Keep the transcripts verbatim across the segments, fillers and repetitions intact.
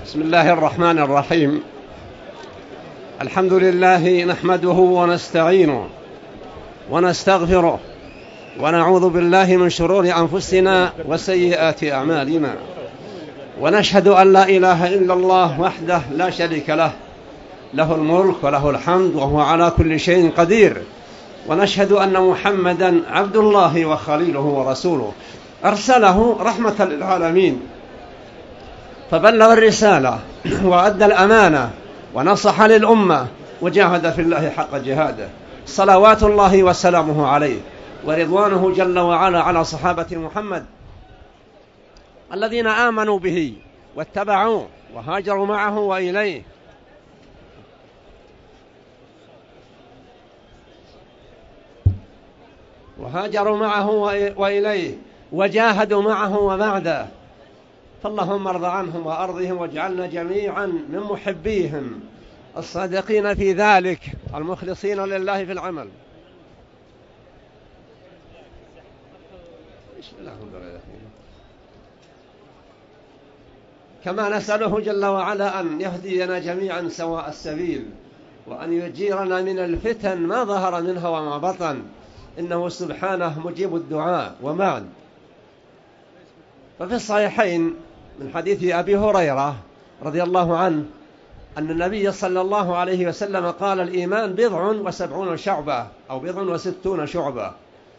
بسم الله الرحمن الرحيم. الحمد لله نحمده ونستعينه ونستغفره ونعوذ بالله من شرور أنفسنا وسيئات أعمالنا، ونشهد أن لا إله إلا الله وحده لا شريك له، له الملك وله الحمد وهو على كل شيء قدير. ونشهد أن محمدا عبد الله وخليله ورسوله، أرسله رحمة للعالمين، فبلغ الرسالة وأدى الأمانة ونصح للأمة وجاهد في الله حق جهاده، صلوات الله وسلامه عليه ورضوانه جل وعلا على صحابة محمد الذين آمنوا به واتبعوه وهاجروا معه وإليه وهاجروا معه وإليه وجاهدوا معه وبعده. فاللهم ارض عنهم وأرضهم واجعلنا جميعا من محبيهم الصادقين في ذلك المخلصين لله في العمل. كما نسأله جل وعلا أن يهدينا جميعا سواء السبيل، وأن يجيرنا من الفتن ما ظهر منها وما بطن، إنه سبحانه مجيب الدعاء. وبعد، ففي الصحيحين من حديث أبي هريرة رضي الله عنه أن النبي صلى الله عليه وسلم قال: الإيمان بضع وسبعون شعبة أو بضع وستون شعبة.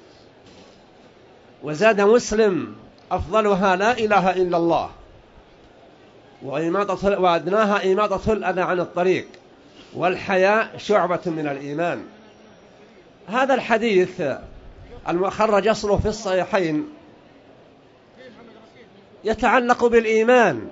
وزاد مسلم: أفضلها لا إله إلا الله، وأدناها إماطة الأذى عن الطريق، والحياء شعبة من الإيمان. هذا الحديث المخرج أصله في الصحيحين يتعلق بالإيمان،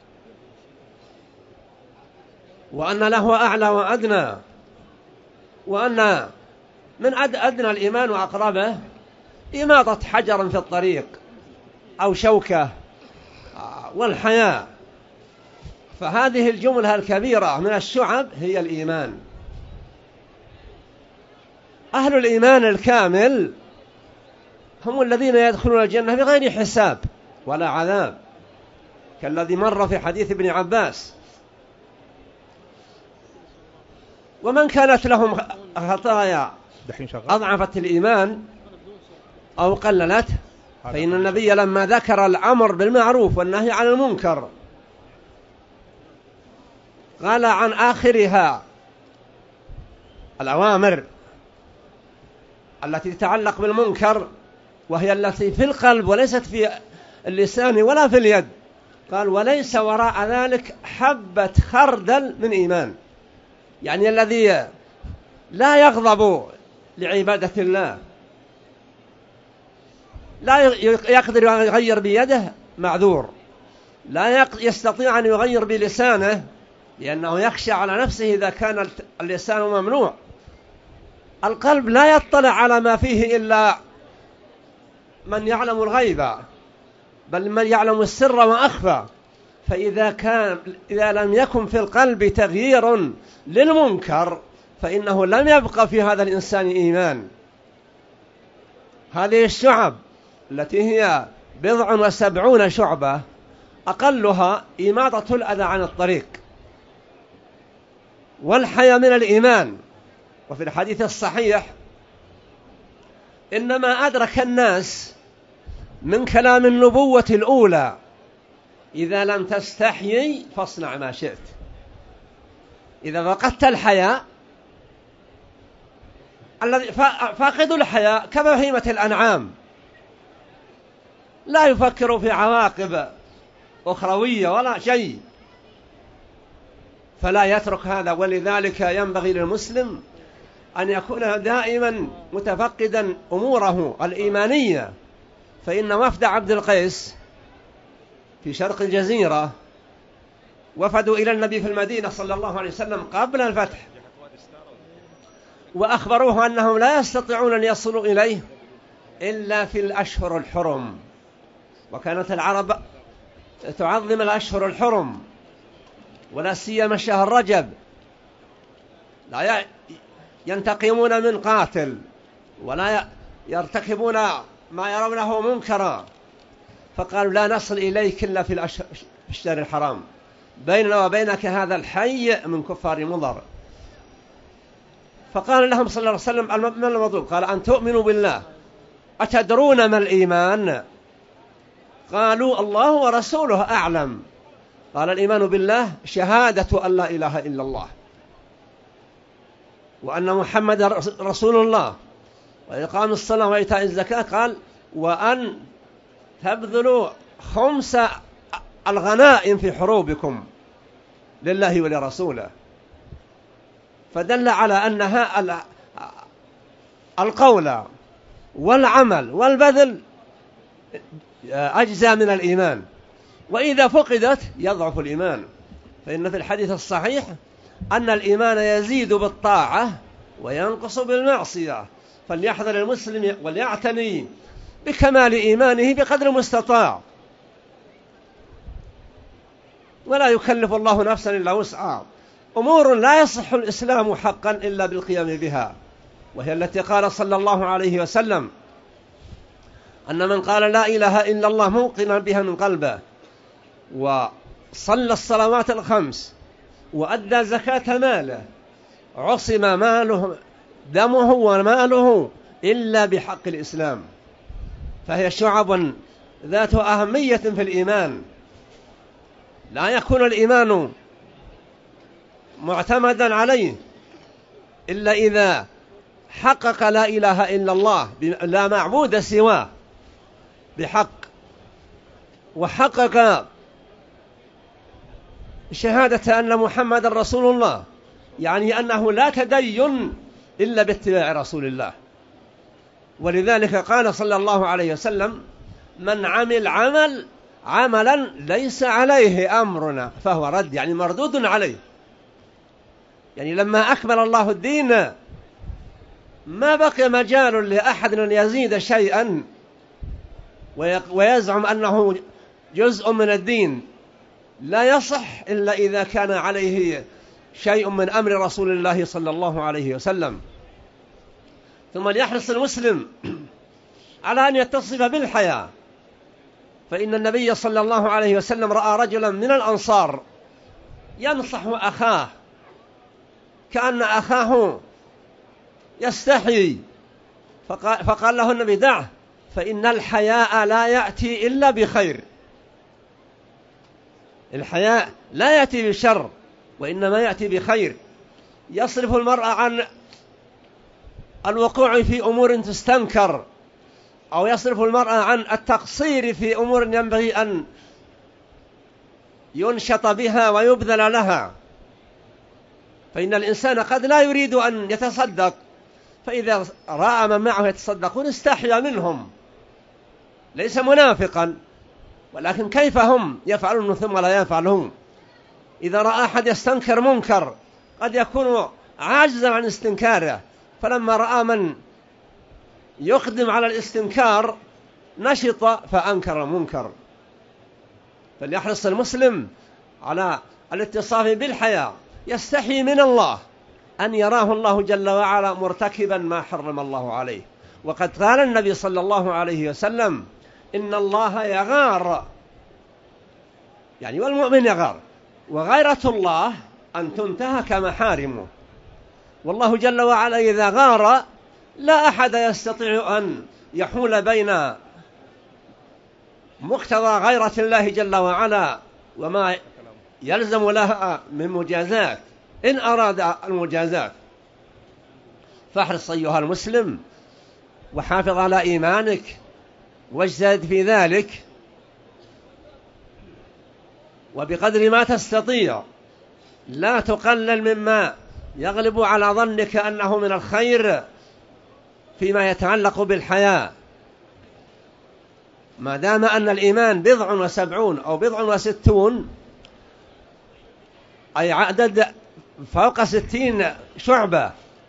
وأن له أعلى وأدنى، وأن من أدنى الإيمان وأقربه إماطة حجر في الطريق أو شوكة، والحياء. فهذه الجملة الكبيرة من الشعب هي الإيمان. أهل الإيمان الكامل هم الذين يدخلون الجنة بغير حساب ولا عذاب، كالذي مر في حديث ابن عباس. ومن كانت لهم خطايا أضعفت الإيمان أو قللت، فإن النبي لما ذكر الأمر بالمعروف والنهي عن المنكر قال عن آخرها الأوامر التي تتعلق بالمنكر، وهي التي في القلب وليست في اللسان ولا في اليد، قال: وليس وراء ذلك حبة خردل من إيمان. يعني الذي لا يغضب لعبادة الله، لا يقدر يغير بيده، معذور. لا يستطيع أن يغير بلسانه، لأنه يخشى على نفسه إذا كان اللسان ممنوع. القلب لا يطلع على ما فيه إلا من يعلم الغيب، بل من يعلم السر وأخفى. فإذا كان إذا لم يكن في القلب تغيير للمنكر، فإنه لم يبقى في هذا الإنسان إيمان. هذه الشعب التي هي بضع وسبعون شعبة أقلها إماطة الأذى عن الطريق، والحياء من الإيمان. وفي الحديث الصحيح: إنما أدرك الناس من كلام النبوة الأولى: إذا لم تستحيي فاصنع ما شئت. إذا فقدت الحياء، الذي فاقد الحياء كبهيمة الأنعام، لا يفكر في عواقب أخروية ولا شيء، فلا يترك هذا. ولذلك ينبغي للمسلم أن يكون دائما متفقدا أموره الإيمانية. فإن وفد عبد القيس في شرق الجزيرة وفدوا إلى النبي في المدينة صلى الله عليه وسلم قبل الفتح، وأخبروه أنهم لا يستطيعون أن يصلوا إليه إلا في الأشهر الحرم. وكانت العرب تعظم الأشهر الحرم، ولا سيما شهر رجب، لا ينتقمون من قاتل ولا يرتكبون ما يرونه منكرا. فقالوا: لا نصل إليك إلا في الشهر الحرام. بيننا وبينك هذا الحي من كفار مضر. فقال لهم صلى الله عليه وسلم ما المطلوب؟ قال أن تؤمنوا بالله. أتدرون ما الإيمان؟ قالوا الله ورسوله أعلم. قال الإيمان بالله شهادة أن لا إله إلا الله وأن محمد رسول الله وإقام الصلاة وإيتاء الزكاة. قال وأن تبذلوا خمس الغنائم في حروبكم لله ولرسوله. فدل على أنها القول والعمل والبذل أجزاء من الإيمان، وإذا فقدت يضعف الإيمان. فإن في الحديث الصحيح أن الإيمان يزيد بالطاعة وينقص بالمعصية، فليحذر المسلم وليعتني بكمال إيمانه بقدر المستطاع، ولا يكلف الله نفسا إلا وسعها. أمور لا يصح الإسلام حقا إلا بالقيام بها، وهي التي قال صلى الله عليه وسلم أن من قال لا إله إلا الله موقنا بها من قلبه وصلى الصلوات الخمس وأدى زكاة ماله عصم ماله دمه وماله إلا بحق الإسلام. فهي شعب ذات أهمية في الإيمان. لا يكون الإيمان معتمدا عليه إلا إذا حقق لا إله إلا الله لا معبود سواه بحق، وحقق شهادة أن محمد رسول الله، يعني أنه لا تدين إلا باتباع رسول الله. ولذلك قال صلى الله عليه وسلم من عمل عمل عملا ليس عليه أمرنا فهو رد، يعني مردود عليه. يعني لما أكمل الله الدين ما بقي مجال لأحد أن يزيد شيئا ويزعم أنه جزء من الدين. لا يصح إلا إذا كان عليه شيء من أمر رسول الله صلى الله عليه وسلم. ثم ليحرص المسلم على أن يتصف بالحياة، فإن النبي صلى الله عليه وسلم رأى رجلا من الأنصار ينصح أخاه كأن أخاه يستحي، فقال, فقال له النبي دعه فإن الحياء لا يأتي إلا بخير. الحياء لا يأتي بشر وإنما يأتي بخير. يصرف المرء عن الوقوع في أمور تستنكر، أو يصرف المرء عن التقصير في أمور ينبغي أن ينشط بها ويبذل لها. فإن الإنسان قد لا يريد أن يتصدق، فإذا رأى من معه يتصدقون استحيا منهم، ليس منافقا، ولكن كيف هم يفعلون ثم لا يفعلون. إذا رأى أحد يستنكر منكر قد يكون عاجزا عن استنكاره، فلما رأى من يقدم على الاستنكار نشط فأنكر المنكر. فليحرص المسلم على الاتصاف بالحياة، يستحي من الله أن يراه الله جل وعلا مرتكبا ما حرم الله عليه. وقد قال النبي صلى الله عليه وسلم إن الله يغار، يعني والمؤمن يغار، وغيرة الله أن تنتهك محارمه. والله جل وعلا إذا غار لا أحد يستطيع أن يحول بين مقتضى غيرة الله جل وعلا وما يلزم لها من مجازات إن أراد المجازات. فاحرص أيها المسلم وحافظ على إيمانك واجتهد في ذلك، وبقدر ما تستطيع لا تقلل مما يغلب على ظنك أنه من الخير فيما يتعلق بالحياة، ما دام أن الإيمان بضع وسبعون أو بضع وستون، أي عدد فوق ستين شعبة،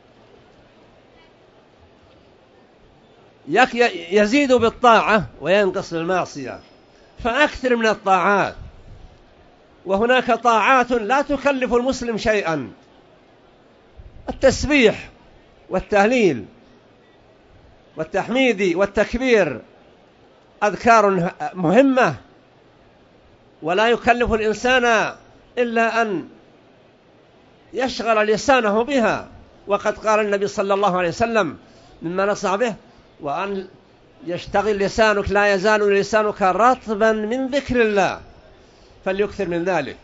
يزيد بالطاعة وينقص بالمعصية. فأكثر من الطاعات، وهناك طاعات لا تكلف المسلم شيئا، التسبيح والتهليل والتحميد والتكبير أذكار مهمة ولا يكلف الإنسان إلا أن يشغل لسانه بها. وقد قال النبي صلى الله عليه وسلم مما نصح به: وأن يشتغل لسانك، لا يزال لسانك رطبا من ذكر الله، فليكثر من ذلك.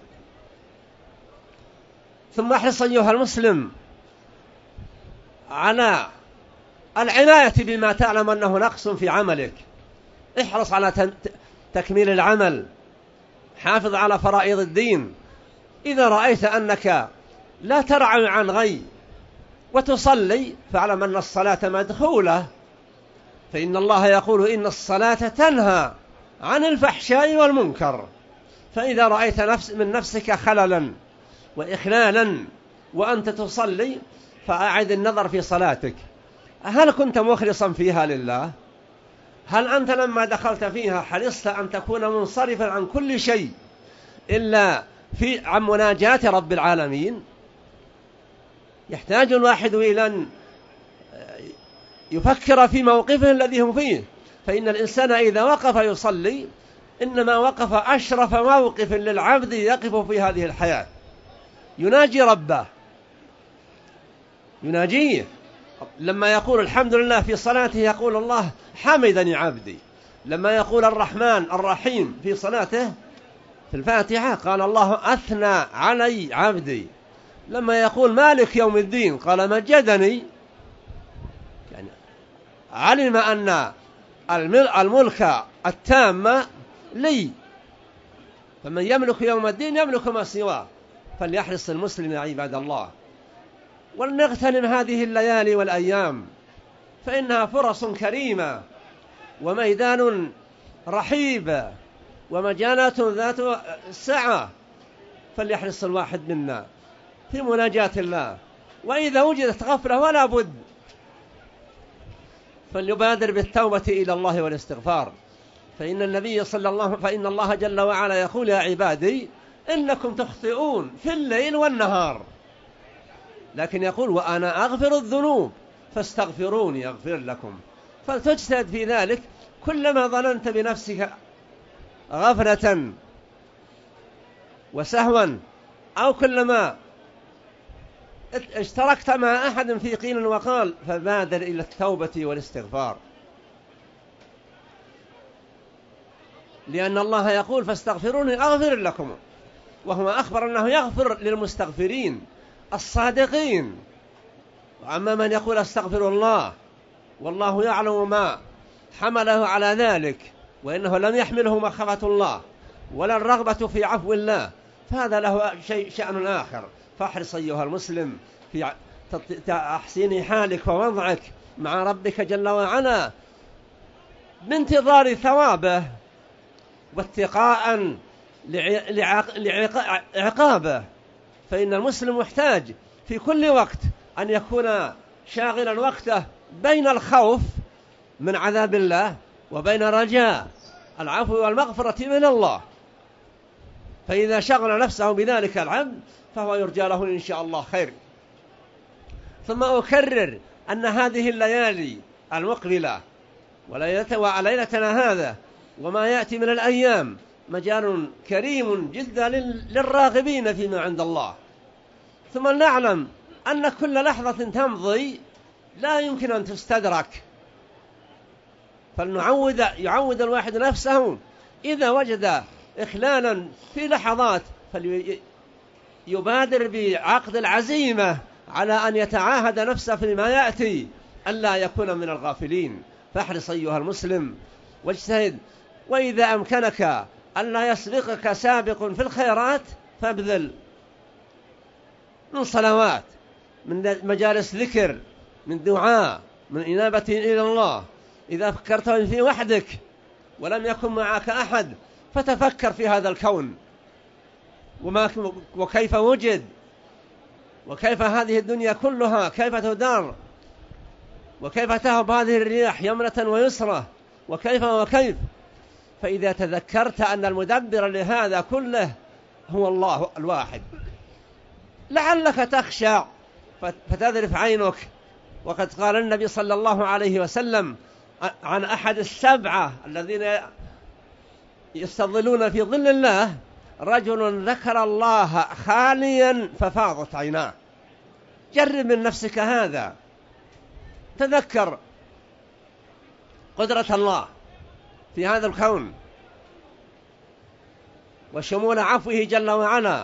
ثم احرص أيها المسلم على العناية بما تعلم أنه نقص في عملك. احرص على تكميل العمل، حافظ على فرائض الدين. إذا رأيت أنك لا ترعى عن غي وتصلي فاعلم أن الصلاة مدخولة، فإن الله يقول: إن الصلاة تنهى عن الفحشاء والمنكر. فإذا رأيت نفس من نفسك خللا وإخلالا وأنت تصلي فأعد النظر في صلاتك، هل كنت مخلصا فيها لله؟ هل أنت لما دخلت فيها حرصت أن تكون منصرفا عن كل شيء إلا في عن مناجاة رب العالمين؟ يحتاج الواحد إلى أن يفكر في موقفه الذي هم فيه، فإن الإنسان إذا وقف يصلي إنما وقف أشرف موقف للعبد يقف في هذه الحياة، يناجي ربه، يناجيه. لما يقول الحمد لله في صلاته يقول: الله حمدني عبدي. لما يقول الرحمن الرحيم في صلاته في الفاتحة قال: الله أثنى علي عبدي. لما يقول مالك يوم الدين قال: مجدني. يعني علم أن الملك التام لي، فمن يملك يوم الدين يملك ما سواه. فليحرص المسلم يا عباد الله، ولنغتنم هذه الليالي والأيام، فإنها فرص كريمة وميدان رحيب ومجالات ذات سعة. فليحرص الواحد منا في مناجاة الله، وإذا وجدت غفلة ولا بد فليبادر بالتوبة إلى الله والاستغفار. فإن النبي صلى الله فإن الله جل وعلا يقول: يا عبادي إنكم تخطئون في الليل والنهار، لكن يقول: وأنا أغفر الذنوب فاستغفروني أغفر لكم. فلتجتهد في ذلك. كلما ظننت بنفسك غفلة وسهوا، أو كلما اشتركت مع أحد في قيل وقال، فبادر إلى التوبة والاستغفار، لأن الله يقول: فاستغفروني أغفر لكم، وهو أخبر أنه يغفر للمستغفرين الصادقين. وأما من يقول استغفر الله والله يعلم ما حمله على ذلك، وإنه لم يحمله مخافة الله ولا الرغبة في عفو الله، فهذا له شيء شأن آخر. فاحرص أيها المسلم في تحسين حالك ووضعك مع ربك جل وعلا بانتظار ثوابه واتقاء لعقابه. فإن المسلم محتاج في كل وقت أن يكون شاغلا وقته بين الخوف من عذاب الله وبين رجاء العفو والمغفرة من الله. فإذا شغل نفسه بذلك العبد فهو يرجى له إن شاء الله خير. ثم أكرر أن هذه الليالي المقبلة وليلتنا هذا وما يأتي من الأيام مجال كريم جدا للراغبين فيما عند الله. ثم نعلم أن كل لحظة تمضي لا يمكن أن تستدرك، فلنعود يعود الواحد نفسه إذا وجد إخلالا في لحظات فليبادر بعقد العزيمة على أن يتعاهد نفسه فيما يأتي ألا يكون من الغافلين. فاحرص أيها المسلم واجتهد، وإذا أمكنك ألا يسبقك سابق في الخيرات فابذل من صلوات، من مجالس ذكر، من دعاء، من إنابة إلى الله. إذا فكرت في وحدك ولم يكن معك أحد فتفكر في هذا الكون وما وكيف وجد، وكيف هذه الدنيا كلها كيف تدار، وكيف تهب هذه الرياح يمنة ويسرة، وكيف وكيف. فإذا تذكرت أن المدبر لهذا كله هو الله الواحد لعلك تخشع فتذرف عينك. وقد قال النبي صلى الله عليه وسلم عن أحد السبعة الذين يستظلون في ظل الله: رجل ذكر الله خاليا ففاضت عيناه. جرب من نفسك هذا، تذكر قدرة الله في هذا الكون وشمول عفوه جل وعلا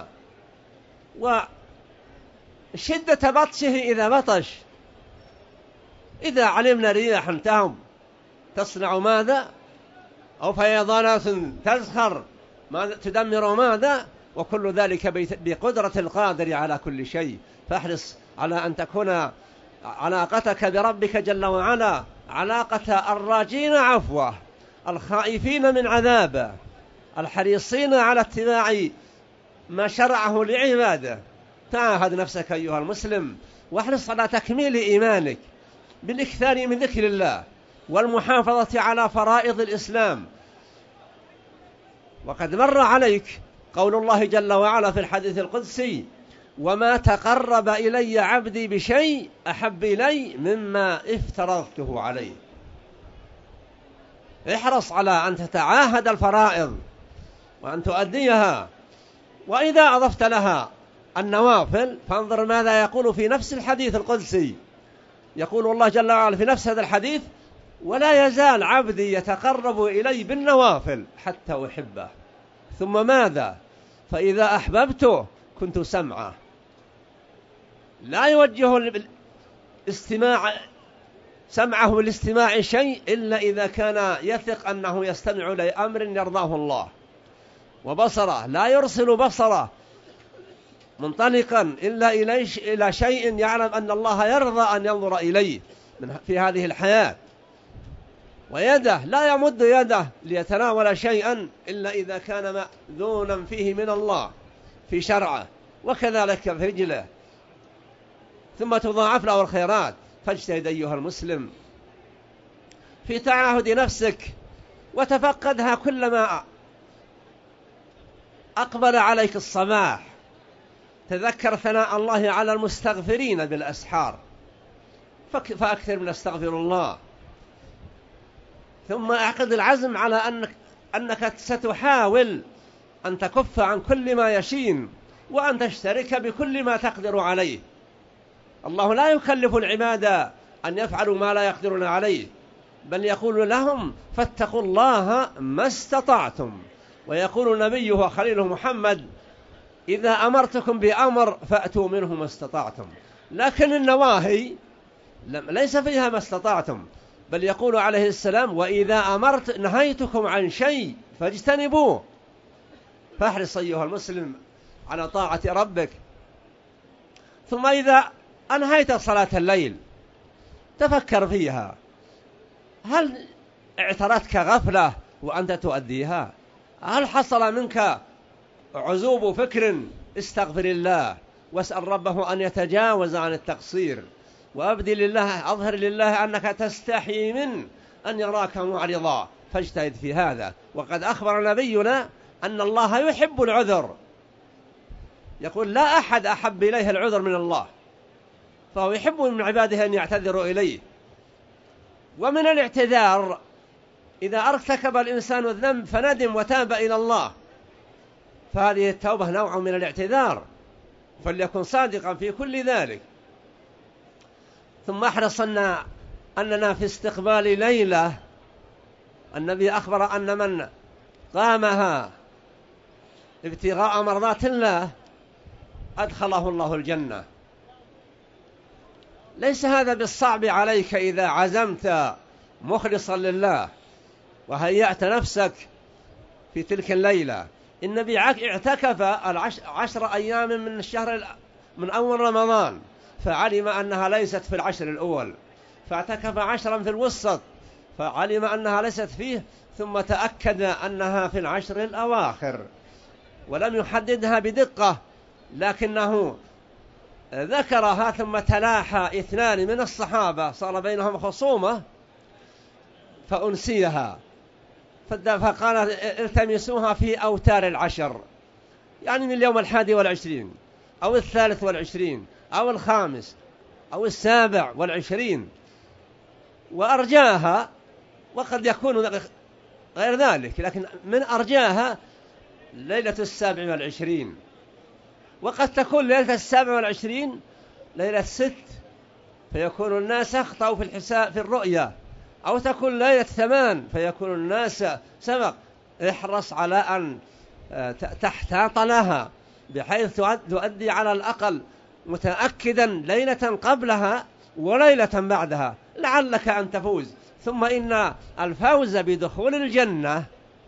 وشدة بطشه إذا بطش. إذا علمنا رياحا تهم تصنع ماذا، أو فيضانات تزخر ماذا تدمر ماذا، وكل ذلك بقدرة القادر على كل شيء. فاحرص على أن تكون علاقتك بربك جل وعلا علاقة الراجين عفوه، الخائفين من عذابه، الحريصين على اتباع ما شرعه لعباده. تعاهد نفسك أيها المسلم واحرص على تكميل إيمانك بالإكثار من ذكر الله والمحافظة على فرائض الإسلام. وقد مر عليك قول الله جل وعلا في الحديث القدسي: وما تقرب إلي عبدي بشيء أحب إلي مما افترضته عليه. احرص على أن تتعاهد الفرائض وأن تؤديها، وإذا أضفت لها النوافل فانظر ماذا يقول في نفس الحديث القدسي. يقول الله جل وعلا في نفس هذا الحديث: ولا يزال عبدي يتقرب إلي بالنوافل حتى أحبه. ثم ماذا؟ فإذا أحببته كنت سمعه، لا يوجه الاستماع سمعه بالاستماع شيء إلا إذا كان يثق أنه يستمع لأمر يرضاه الله، وبصره لا يرسل بصره منطلقا إلا إلى شيء يعلم أن الله يرضى أن ينظر إليه في هذه الحياة، ويده لا يمد يده ليتناول شيئا إلا إذا كان مأذونا فيه من الله في شرعه، وكذلك في رجله، ثم تضاعف له الخيرات. فاجتهد أيها المسلم في تعاهد نفسك وتفقدها كلما أقبل عليك الصباح. تذكر ثناء الله على المستغفرين بالأسحار، فأكثر من استغفر الله. ثم أعقد العزم على أنك, أنك ستحاول أن تكف عن كل ما يشين وأن تشترك بكل ما تقدر عليه. الله لا يكلف العباد أن يفعلوا ما لا يقدرون عليه، بل يقول لهم: فاتقوا الله ما استطعتم. ويقول نبيه خليله محمد: إذا أمرتكم بأمر فأتوا منه ما استطعتم. لكن النواهي ليس فيها ما استطعتم، بل يقول عليه السلام: وإذا أمرت نهيتكم عن شيء فاجتنبوه. فاحرص أيها المسلم على طاعة ربك. ثم إذا أنهيت صلاة الليل تفكر فيها، هل اعترتك غفلة وأنت تؤديها؟ هل حصل منك عزوب فكر؟ استغفر الله واسأل ربه أن يتجاوز عن التقصير، وأبدي لله أظهر لله أنك تستحي من أن يراك معرضا. فاجتهد في هذا. وقد أخبر نبينا أن الله يحب العذر، يقول: لا أحد أحب إليه العذر من الله، فهو يحب من عباده أن يعتذروا إليه. ومن الاعتذار إذا ارتكب الإنسان الذنب فندم وتاب إلى الله، فهذه التوبة نوع من الاعتذار، فليكن صادقا في كل ذلك. ثم احرص أن أننا في استقبال ليلة النبي أخبر أن من قامها ابتغاء مرضات الله أدخله الله الجنة. ليس هذا بالصعب عليك إذا عزمت مخلصا لله وهيأت نفسك في تلك الليلة. النبي اعتكف عشر أيام من الشهر من أول رمضان، فعلم أنها ليست في العشر الأول، فاعتكف عشرا في الوسط فعلم أنها ليست فيه، ثم تأكد أنها في العشر الأواخر، ولم يحددها بدقة، لكنه ذكرها. ثم تلاحى اثنان من الصحابة صار بينهم خصومة فأنسيها، فقال: التمسوها في أوتار العشر، يعني من اليوم الحادي والعشرين أو الثالث والعشرين أو الخامس أو السابع والعشرين، وأرجاها، وقد يكون غير ذلك، لكن من أرجاها ليلة السابع والعشرين، وقد تكون ليلة السابع والعشرين ليلة ست فيكون الناس أخطأوا في الحساب في الرؤية، أو تكون ليلة ثمان فيكون الناس سبق. احرص على أن تحتاط لها بحيث تؤدي على الأقل متأكدا ليلة قبلها وليلة بعدها لعلك أن تفوز. ثم إن الفوز بدخول الجنة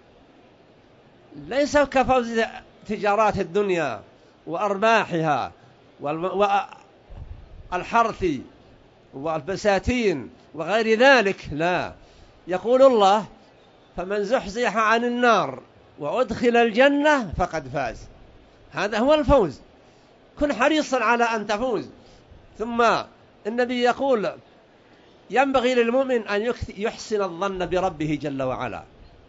ليس كفوز تجارات الدنيا وأرباحها والحرث والبساتين وغير ذلك، لا. يقول الله: فمن زحزح عن النار وأدخل الجنة فقد فاز. هذا هو الفوز، كن حريصا على أن تفوز. ثم النبي يقول: ينبغي للمؤمن أن يحسن الظن بربه جل وعلا،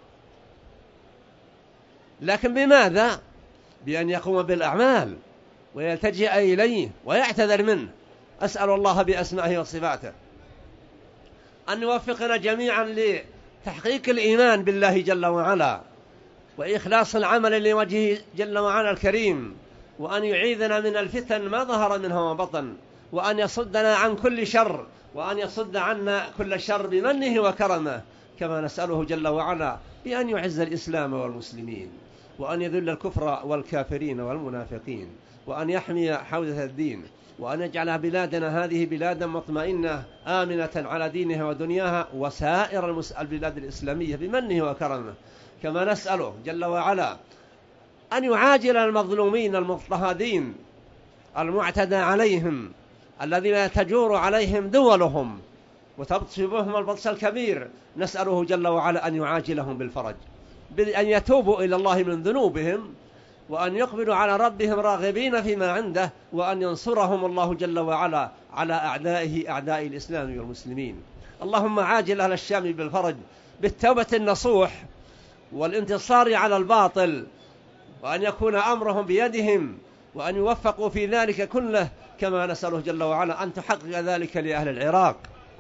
لكن بماذا؟ بأن يقوم بالأعمال ويلتجئ إليه ويعتذر منه. أسأل الله بأسمائه وصفاته أن يوفقنا جميعا لتحقيق الإيمان بالله جل وعلا وإخلاص العمل لوجهه جل وعلا الكريم، وأن يعيذنا من الفتن ما ظهر منها وبطن، وأن يصدنا عن كل شر، وأن يصد عنا كل شر بمنه وكرمه. كما نسأله جل وعلا بأن يعز الإسلام والمسلمين، وأن يذل الكفر والكافرين والمنافقين، وأن يحمي حوزة الدين، وأن يجعل بلادنا هذه بلادا مطمئنة آمنة على دينها ودنياها وسائر البلاد الإسلامية بمنه وكرمه. كما نسأله جل وعلا أن يعاجل المظلومين المضطهدين المعتدى عليهم الذين تجور عليهم دولهم وتبطش بهم البطش الكبير. نسأله جل وعلا أن يعاجلهم بالفرج، بأن يتوبوا إلى الله من ذنوبهم، وأن يقبلوا على ربهم راغبين فيما عنده، وأن ينصرهم الله جل وعلا على أعدائه أعداء الإسلام والمسلمين. اللهم عاجل أهل الشام بالفرج بالتوبة النصوح والانتصار على الباطل، وأن يكون أمرهم بيدهم، وأن يوفقوا في ذلك كله. كما نسأله جل وعلا أن تحقق ذلك لأهل العراق،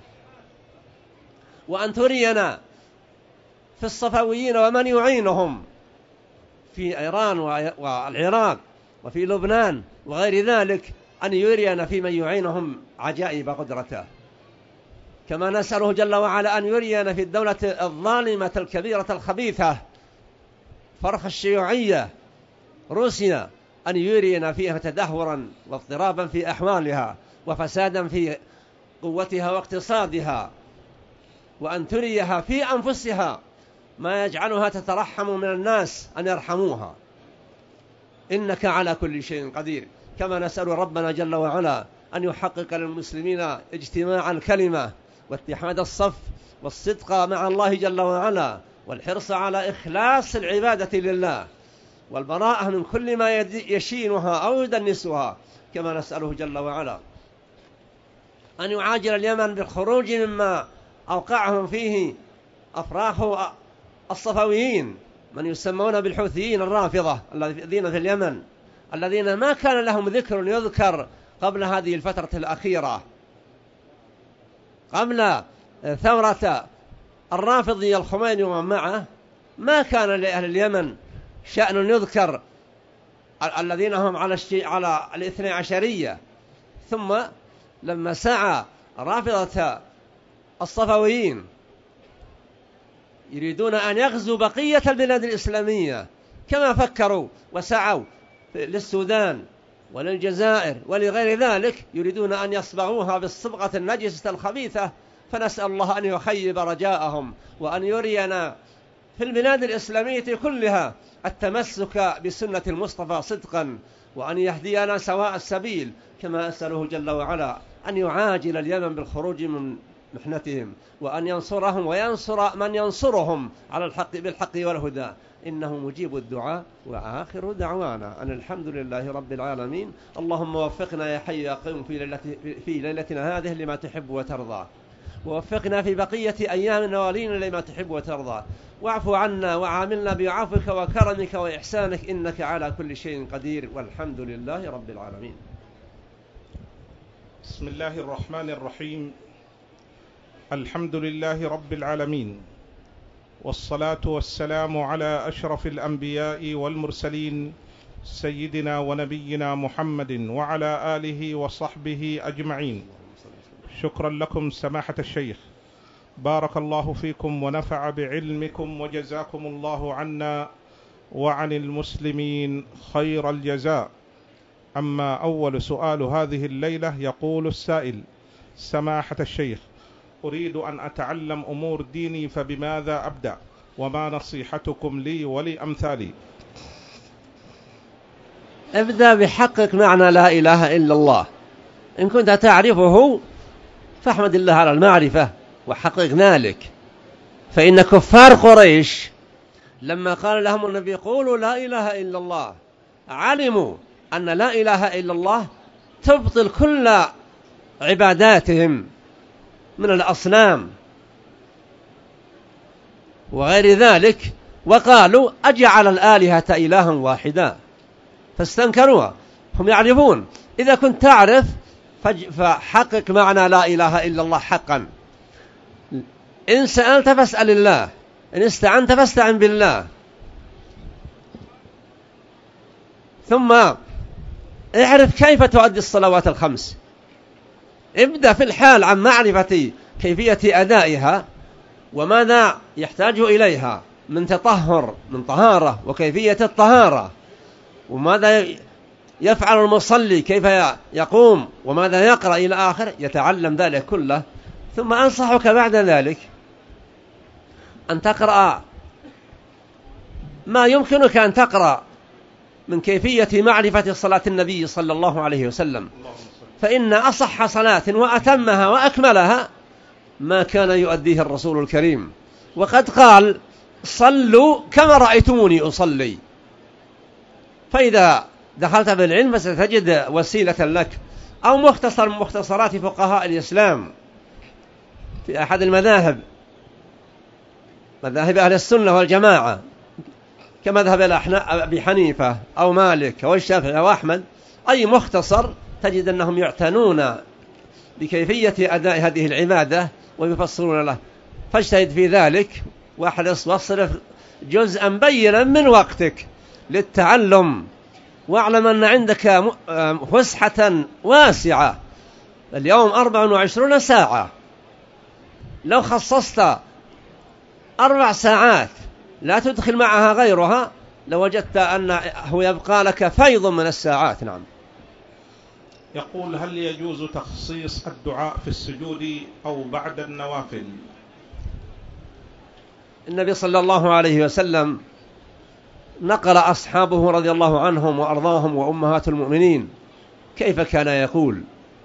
وأن ترينا في الصفويين ومن يعينهم في إيران والعراق وفي لبنان وغير ذلك، أن يرينا في من يعينهم عجائب قدرته. كما نسأله جل وعلا أن يرينا في الدولة الظالمة الكبيرة الخبيثة فرخ الشيوعية روسيا، أن يرينا فيها تدهورا واضطرابا في أحوالها وفسادا في قوتها واقتصادها، وأن تريها في أنفسها ما يجعلها تترحم من الناس أن يرحموها، إنك على كل شيء قدير. كما نسأل ربنا جل وعلا أن يحقق للمسلمين اجتماع الكلمة واتحاد الصف والصدق مع الله جل وعلا والحرص على إخلاص العبادة لله والبراءة من كل ما يشينها أو يدنسها. كما نسأله جل وعلا أن يعاجل اليمن بالخروج مما أوقعهم فيه أفراخ الصفويين من يسمون بالحوثيين الرافضة الذين في اليمن، الذين ما كان لهم ذكر يذكر قبل هذه الفترة الأخيرة، قبل ثورة الرافضي الخميني ومن معه. ما كان لأهل اليمن شأن يذكر الذين هم على على الاثني عشرية. ثم لما سعى رافضة الصفويين يريدون أن يغزوا بقية البلاد الإسلامية كما فكروا وسعوا للسودان وللجزائر ولغير ذلك، يريدون أن يصبغوها بالصبغة النجسة الخبيثة. فنسأل الله أن يخيب رجاءهم وأن يرينا في البلاد الإسلامية كلها التمسك بسنة المصطفى صدقا، وأن يهدينا سواء السبيل. كما أسأله جل وعلا أن يعاجل اليمن بالخروج من محنتهم، وأن ينصرهم وينصر من ينصرهم على الحق بالحق والهدى، إنه مجيب الدعاء. وآخر دعوانا أن الحمد لله رب العالمين. اللهم وفقنا يا حي يا قيوم في, ليلة في ليلتنا هذه لما تحب وترضى، ووفقنا في بقية أيام النوالين لما تحب وترضى، واعف عنا وعاملنا بعفوك وكرمك وإحسانك، إنك على كل شيء قدير، والحمد لله رب العالمين. بسم الله الرحمن الرحيم. الحمد لله رب العالمين، والصلاة والسلام على أشرف الأنبياء والمرسلين سيدنا ونبينا محمد وعلى آله وصحبه أجمعين. شكرا لكم سماحة الشيخ، بارك الله فيكم ونفع بعلمكم وجزاكم الله عنا وعن المسلمين خير الجزاء. أما أول سؤال هذه الليلة، يقول السائل: سماحة الشيخ، أريد أن أتعلم أمور ديني، فبماذا أبدأ؟ وما نصيحتكم لي ولأمثالي؟ ابدأ بحقق معنى لا إله إلا الله. إن كنت تعرفه فاحمد الله على المعرفة وحقق ذلك. فإن كفار قريش لما قال لهم النبي قولوا لا إله إلا الله، علموا أن لا إله إلا الله تبطل كل عباداتهم من الأصنام وغير ذلك، وقالوا أجعل الآلهة إلها واحدا، فاستنكروها. هم يعرفون. إذا كنت تعرف فحقق معنى لا إله إلا الله حقا. إن سألت فاسأل الله، إن استعنت فاستعن بالله. ثم اعرف كيف تؤدي الصلوات الخمس. ابدأ في الحال عن معرفة كيفية أدائها وماذا يحتاج إليها من تطهر، من طهارة، وكيفية الطهارة، وماذا يفعل المصلي، كيف يقوم، وماذا يقرأ إلى آخر. يتعلم ذلك كله. ثم أنصحك بعد ذلك أن تقرأ ما يمكنك أن تقرأ من كيفية معرفة صلاة النبي صلى الله عليه وسلم، فإن أصح صلاة وأتمها وأكملها ما كان يؤديه الرسول الكريم. وقد قال: صلوا كما رأيتموني أصلي. فإذا دخلت بالعلم ستجد وسيلة لك، أو مختصر من مختصرات فقهاء الإسلام في أحد المذاهب، مذاهب أهل السنة والجماعة، كمذهب أبي حنيفة أو مالك أو الشافعي أو أحمد. أي مختصر تجد أنهم يعتنون بكيفية أداء هذه العبادة ويفصلون له. فاجتهد في ذلك واحرص واصرف جزءا بينا من وقتك للتعلم، واعلم أن عندك فسحة واسعة. اليوم أربع وعشرون ساعة، لو خصصت أربع ساعات لا تدخل معها غيرها لوجدت أنه يبقى لك فيض من الساعات. نعم. يقول: هل يجوز تخصيص الدعاء في السجود أو بعد النوافل؟ النبي صلى الله عليه وسلم نقل أصحابه رضي الله عنهم وأرضاهم وأمهات المؤمنين كيف كان يقول.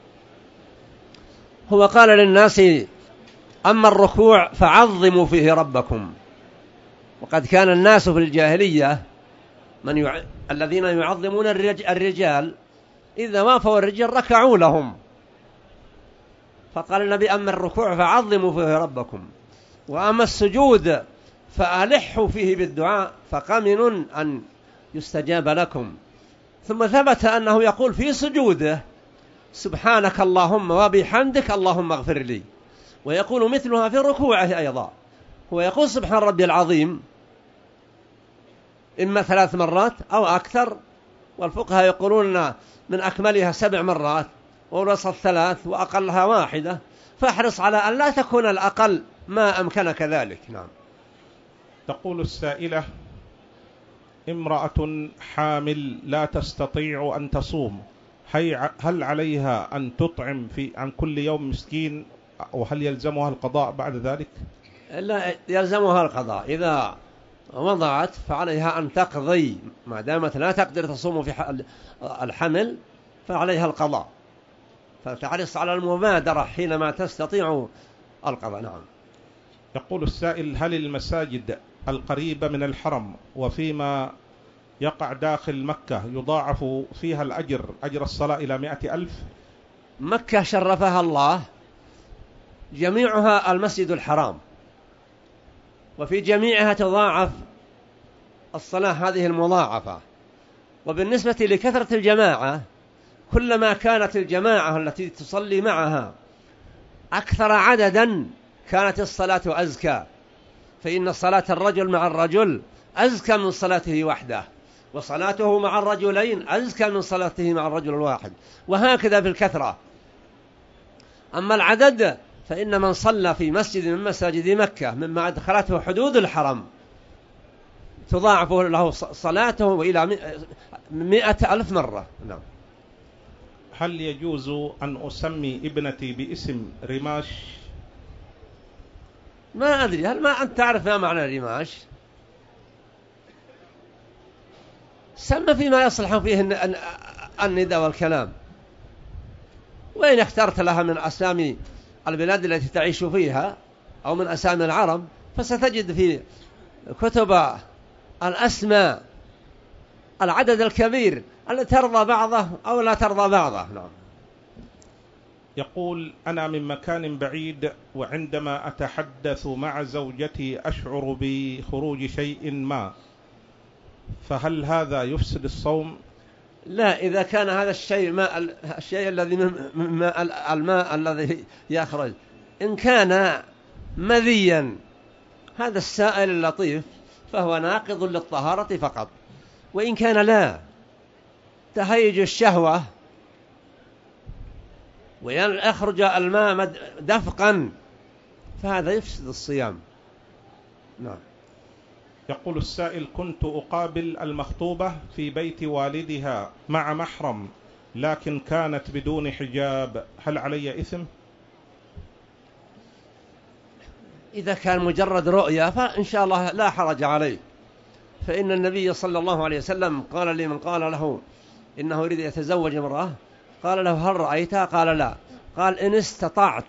هو قال للناس: أما الركوع فعظموا فيه ربكم. وقد كان الناس في الجاهلية من يع... الذين يعظمون الرج... الرجال إذا وافوا الرجال ركعوا لهم. فقال النبي: أما الركوع فعظموا فيه ربكم، وأما السجود فألحوا فيه بالدعاء فقمن أن يستجاب لكم. ثم ثبت أنه يقول في سجوده: سبحانك اللهم وبحمدك اللهم اغفر لي. ويقول مثلها في ركوعه أيضا. هو يقول سبحان ربي العظيم إما ثلاث مرات أو أكثر، والفقهاء يقولون من أكملها سبع مرات، والوسط ثلاث، وأقلها واحدة. فاحرص على أن لا تكون الأقل ما أمكنك ذلك. نعم. تقول السائلة: امرأة حامل لا تستطيع أن تصوم، هل عليها أن تطعم في عن كل يوم مسكين، وهل يلزمها القضاء بعد ذلك؟ لا يلزمها القضاء. إذا وضعت فعليها أن تقضي، ما دامت لا تقدر تصوم في الحمل فعليها القضاء. فتحرص على المبادرة حينما تستطيع القضاء. نعم. يقول السائل: هل المساجد القريبة من الحرم وفيما يقع داخل مكة يضاعف فيها الأجر أجر الصلاة إلى مئة ألف؟ مكة شرفها الله جميعها المسجد الحرام، وفي جميعها تضاعف الصلاة هذه المضاعفة. وبالنسبة لكثرة الجماعة، كلما كانت الجماعة التي تصلي معها أكثر عددا كانت الصلاة أزكى. فإن صلاة الرجل مع الرجل أزكى من صلاته وحده، وصلاته مع الرجلين أزكى من صلاته مع الرجل الواحد، وهكذا في الكثرة. أما العدد فإن من صلى في مسجد من مساجد مكة مما أدخلته حدود الحرم تضاعف له صلاته إلى مئة ألف مرة. نعم. هل يجوز أن أسمي ابنتي باسم رماش؟ ما أدري، هل ما أنت تعرف ما معنى رماش؟ سمى فيما يصلح فيه النداء والكلام، وإن اخترت لها من أسامي البلاد التي تعيش فيها أو من أسامي العرب فستجد في كتب الأسماء العدد الكبير التي ترضى بعضه أو لا ترضى بعضه. نعم. يقول: أنا من مكان بعيد، وعندما أتحدث مع زوجتي أشعر بخروج شيء ما، فهل هذا يفسد الصوم؟ لا، إذا كان هذا الشيء ماء الشيء الذي من الماء الذي يخرج إن كان مذيا، هذا السائل اللطيف فهو ناقض للطهارة فقط، وإن كان لا تهيج الشهوة ويخرج الماء دفقا فهذا يفسد الصيام. نعم. يقول السائل: كنت أقابل المخطوبة في بيت والدها مع محرم، لكن كانت بدون حجاب، هل علي إثم؟ إذا كان مجرد رؤية فإن شاء الله لا حرج عليه، فإن النبي صلى الله عليه وسلم قال لمن قال له إنه يريد يتزوج امرأة قال له: هل رأيتها؟ قال: لا. قال: إن استطعت،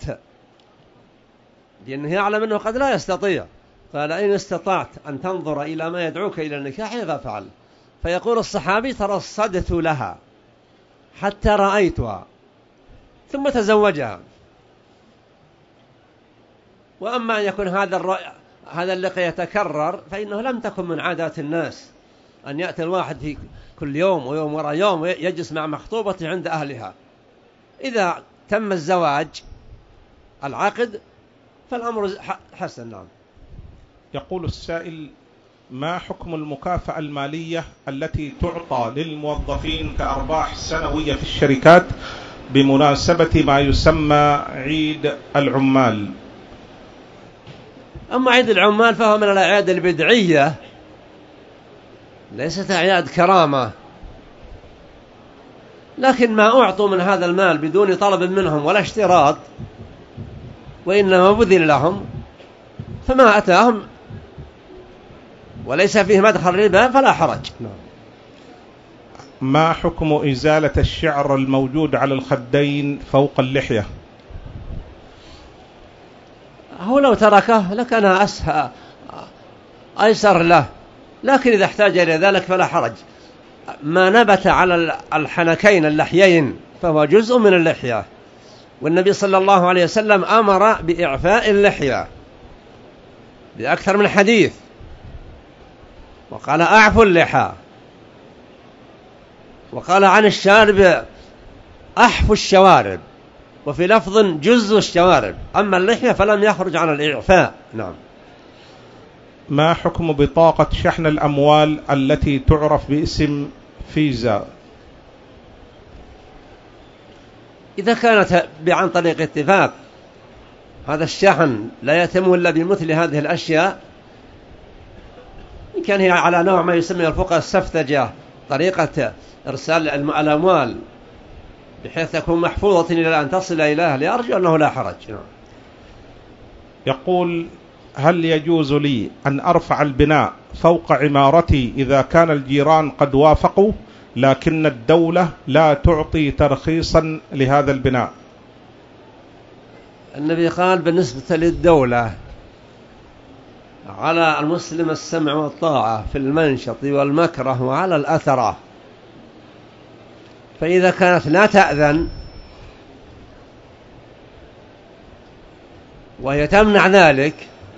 لأنه يعلم أنه قد لا يستطيع، قال: إن استطعت أن تنظر إلى ما يدعوك إلى النكاح فافعل. فيقول الصحابي: ترصدت لها حتى رأيتها ثم تزوجها. وأما أن يكون هذا الرأي هذا اللقاء يتكرر فإنه لم تكن من عادات الناس أن يأتي الواحد في كل يوم ويوم وراء يوم يجلس مع مخطوبته عند أهلها. إذا تم الزواج العقد فالأمر حسن. نعم. يقول السائل: ما حكم المكافأة المالية التي تعطى للموظفين كأرباح سنوية في الشركات بمناسبة ما يسمى عيد العمال؟ أما عيد العمال فهو من الأعياد البدعية، ليست أعياد كرامة، لكن ما أعطوا من هذا المال بدون طلب منهم ولا اشتراط وإنما بذل لهم فما أتاهم وليس فيه مدخل ربا فلا حرج. ما حكم إزالة الشعر الموجود على الخدين فوق اللحية؟ هو لو تركه لكان أسهل أيسر له، لكن إذا احتاج إلى ذلك فلا حرج. ما نبت على الحنكين اللحيين فهو جزء من اللحية، والنبي صلى الله عليه وسلم أمر بإعفاء اللحية بأكثر من حديث، وقال: أعفوا اللحى، وقال عن الشارب: أحفوا الشوارب، وفي لفظ: جزء الشوارب. أما اللحية فلم يخرج عن الإعفاء. نعم. ما حكم بطاقة شحن الأموال التي تعرف باسم فيزا؟ إذا كانت عن طريق اتفاق، هذا الشحن لا يتم إلا بمثل هذه الأشياء. إن كان هي على نوع ما يسمى الفقهاء السفتجة، طريقة إرسال الأموال بحيث تكون محفوظة إلى أن تصل إلى أهلها، أرجو أنه لا حرج. يقول: هل يجوز لي أن أرفع البناء فوق عمارتي إذا كان الجيران قد وافقوا لكن الدولة لا تعطي ترخيصا لهذا البناء؟ النبي قال بالنسبة للدولة: على المسلم السمع والطاعة في المنشط والمكره وعلى الأثرة. فإذا كانت لا تأذن وهي تمنع ذلك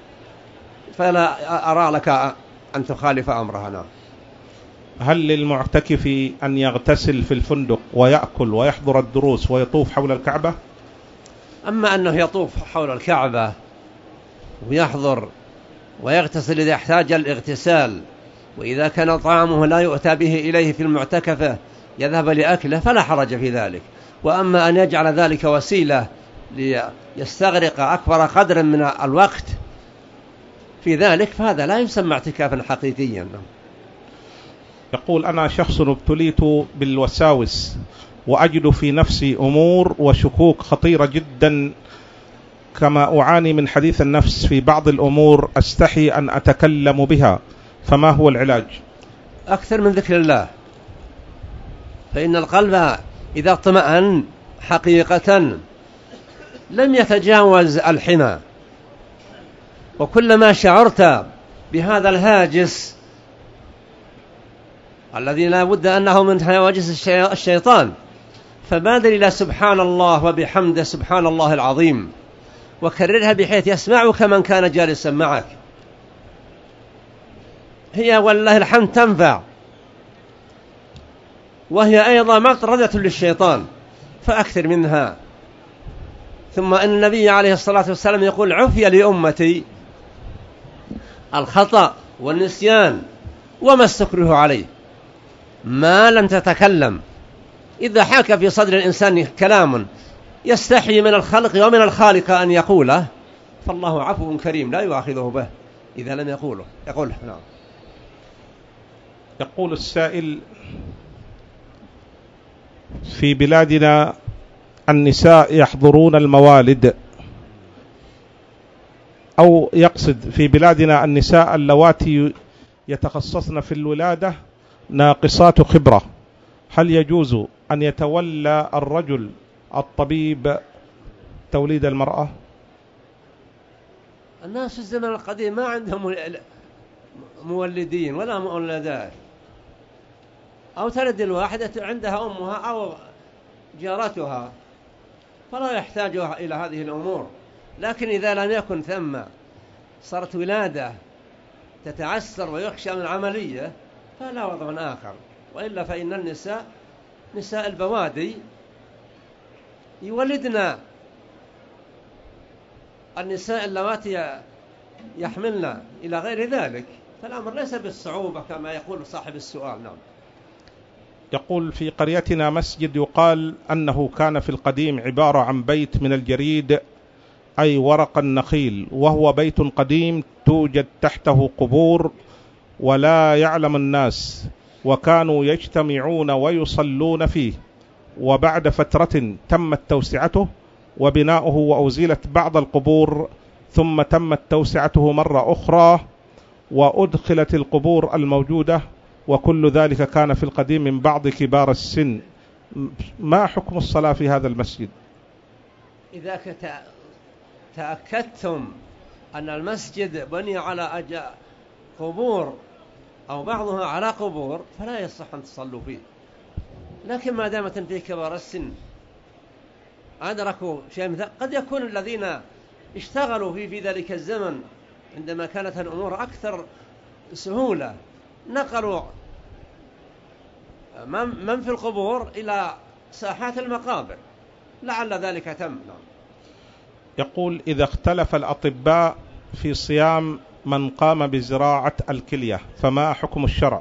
فلا أرى لك أن تخالف أمرها. هل للمعتكف أن يغتسل في الفندق ويأكل ويحضر الدروس ويطوف حول الكعبة؟ أما أنه يطوف حول الكعبة ويحضر ويغتسل إذا احتاج الاغتسال، وإذا كان طعامه لا يؤتى به إليه في المعتكفة يذهب لأكله فلا حرج في ذلك. وأما أن يجعل ذلك وسيلة ليستغرق أكبر قدر من الوقت في ذلك فهذا لا يسمى اعتكافا حقيقيا. يقول: أنا شخص ابتليت بالوساوس وأجد في نفسي أمور وشكوك خطيرة جدا، كما أعاني من حديث النفس في بعض الأمور أستحي أن أتكلم بها، فما هو العلاج؟ أكثر من ذكر الله، فإن القلب إذا اطمأن حقيقة لم يتجاوز الحمى، وكلما شعرت بهذا الهاجس الذي لا بد أنه من هواجس الشيطان فبادر إلى سبحان الله وبحمده سبحان الله العظيم، وكررها بحيث يسمعك من كان جالسا معك. هي والله الحمد تنفع، وهي أيضا مطردة للشيطان فأكثر منها. ثم أن النبي عليه الصلاة والسلام يقول: عفي لأمتي الخطأ والنسيان وما استكره عليه ما لم تتكلم. إذا حاك في صدر الإنسان كلام يستحي من الخلق ومن الخالق أن يقوله فالله عفو كريم لا يؤاخذه به إذا لم يقوله يقوله. نعم. يقول السائل: في بلادنا النساء يحضرون الموالد، أو يقصد في بلادنا النساء اللواتي يتخصصن في الولادة ناقصات خبرة، هل يجوز أن يتولى الرجل الطبيب توليد المرأة؟ الناس في الزمن القديم ما عندهم مولدين ولا مولدات، أو تلد الواحدة عندها أمها أو جارتها فلا يحتاجها إلى هذه الأمور. لكن إذا لم يكن ثم صارت ولادة تتعسر ويخشى من العملية فلا وضع آخر. وإلا فإن النساء نساء البوادي يولدنا النساء اللواتي يحملن إلى غير ذلك، فالأمر ليس بالصعوبة كما يقول صاحب السؤال. نعم. يقول: في قريتنا مسجد يقال أنه كان في القديم عبارة عن بيت من الجريد أي ورق النخيل، وهو بيت قديم توجد تحته قبور ولا يعلم الناس، وكانوا يجتمعون ويصلون فيه، وبعد فترة تمت توسعته وبناؤه وأزيلت بعض القبور، ثم تمت توسعته مرة أخرى وأدخلت القبور الموجودة، وكل ذلك كان في القديم من بعض كبار السن. ما حكم الصلاة في هذا المسجد؟ إذا تأكدتم أن المسجد بني على أجاء قبور أو بعضها على قبور فلا يصح أن تصلوا فيه. لكن ما دامت في كبار السن أدركوا شيء مثل قد يكون الذين اشتغلوا في في ذلك الزمن عندما كانت الأمور أكثر سهولة نقلوا من في القبور إلى ساحات المقابر لعل ذلك تم. يقول: إذا اختلف الأطباء في صيام من قام بزراعة الكلية فما حكم الشرع؟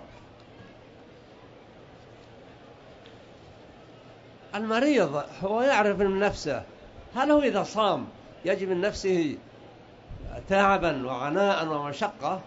المريض هو يعرف من نفسه، هل هو إذا صام يجب من نفسه تعبا وعناء ومشقة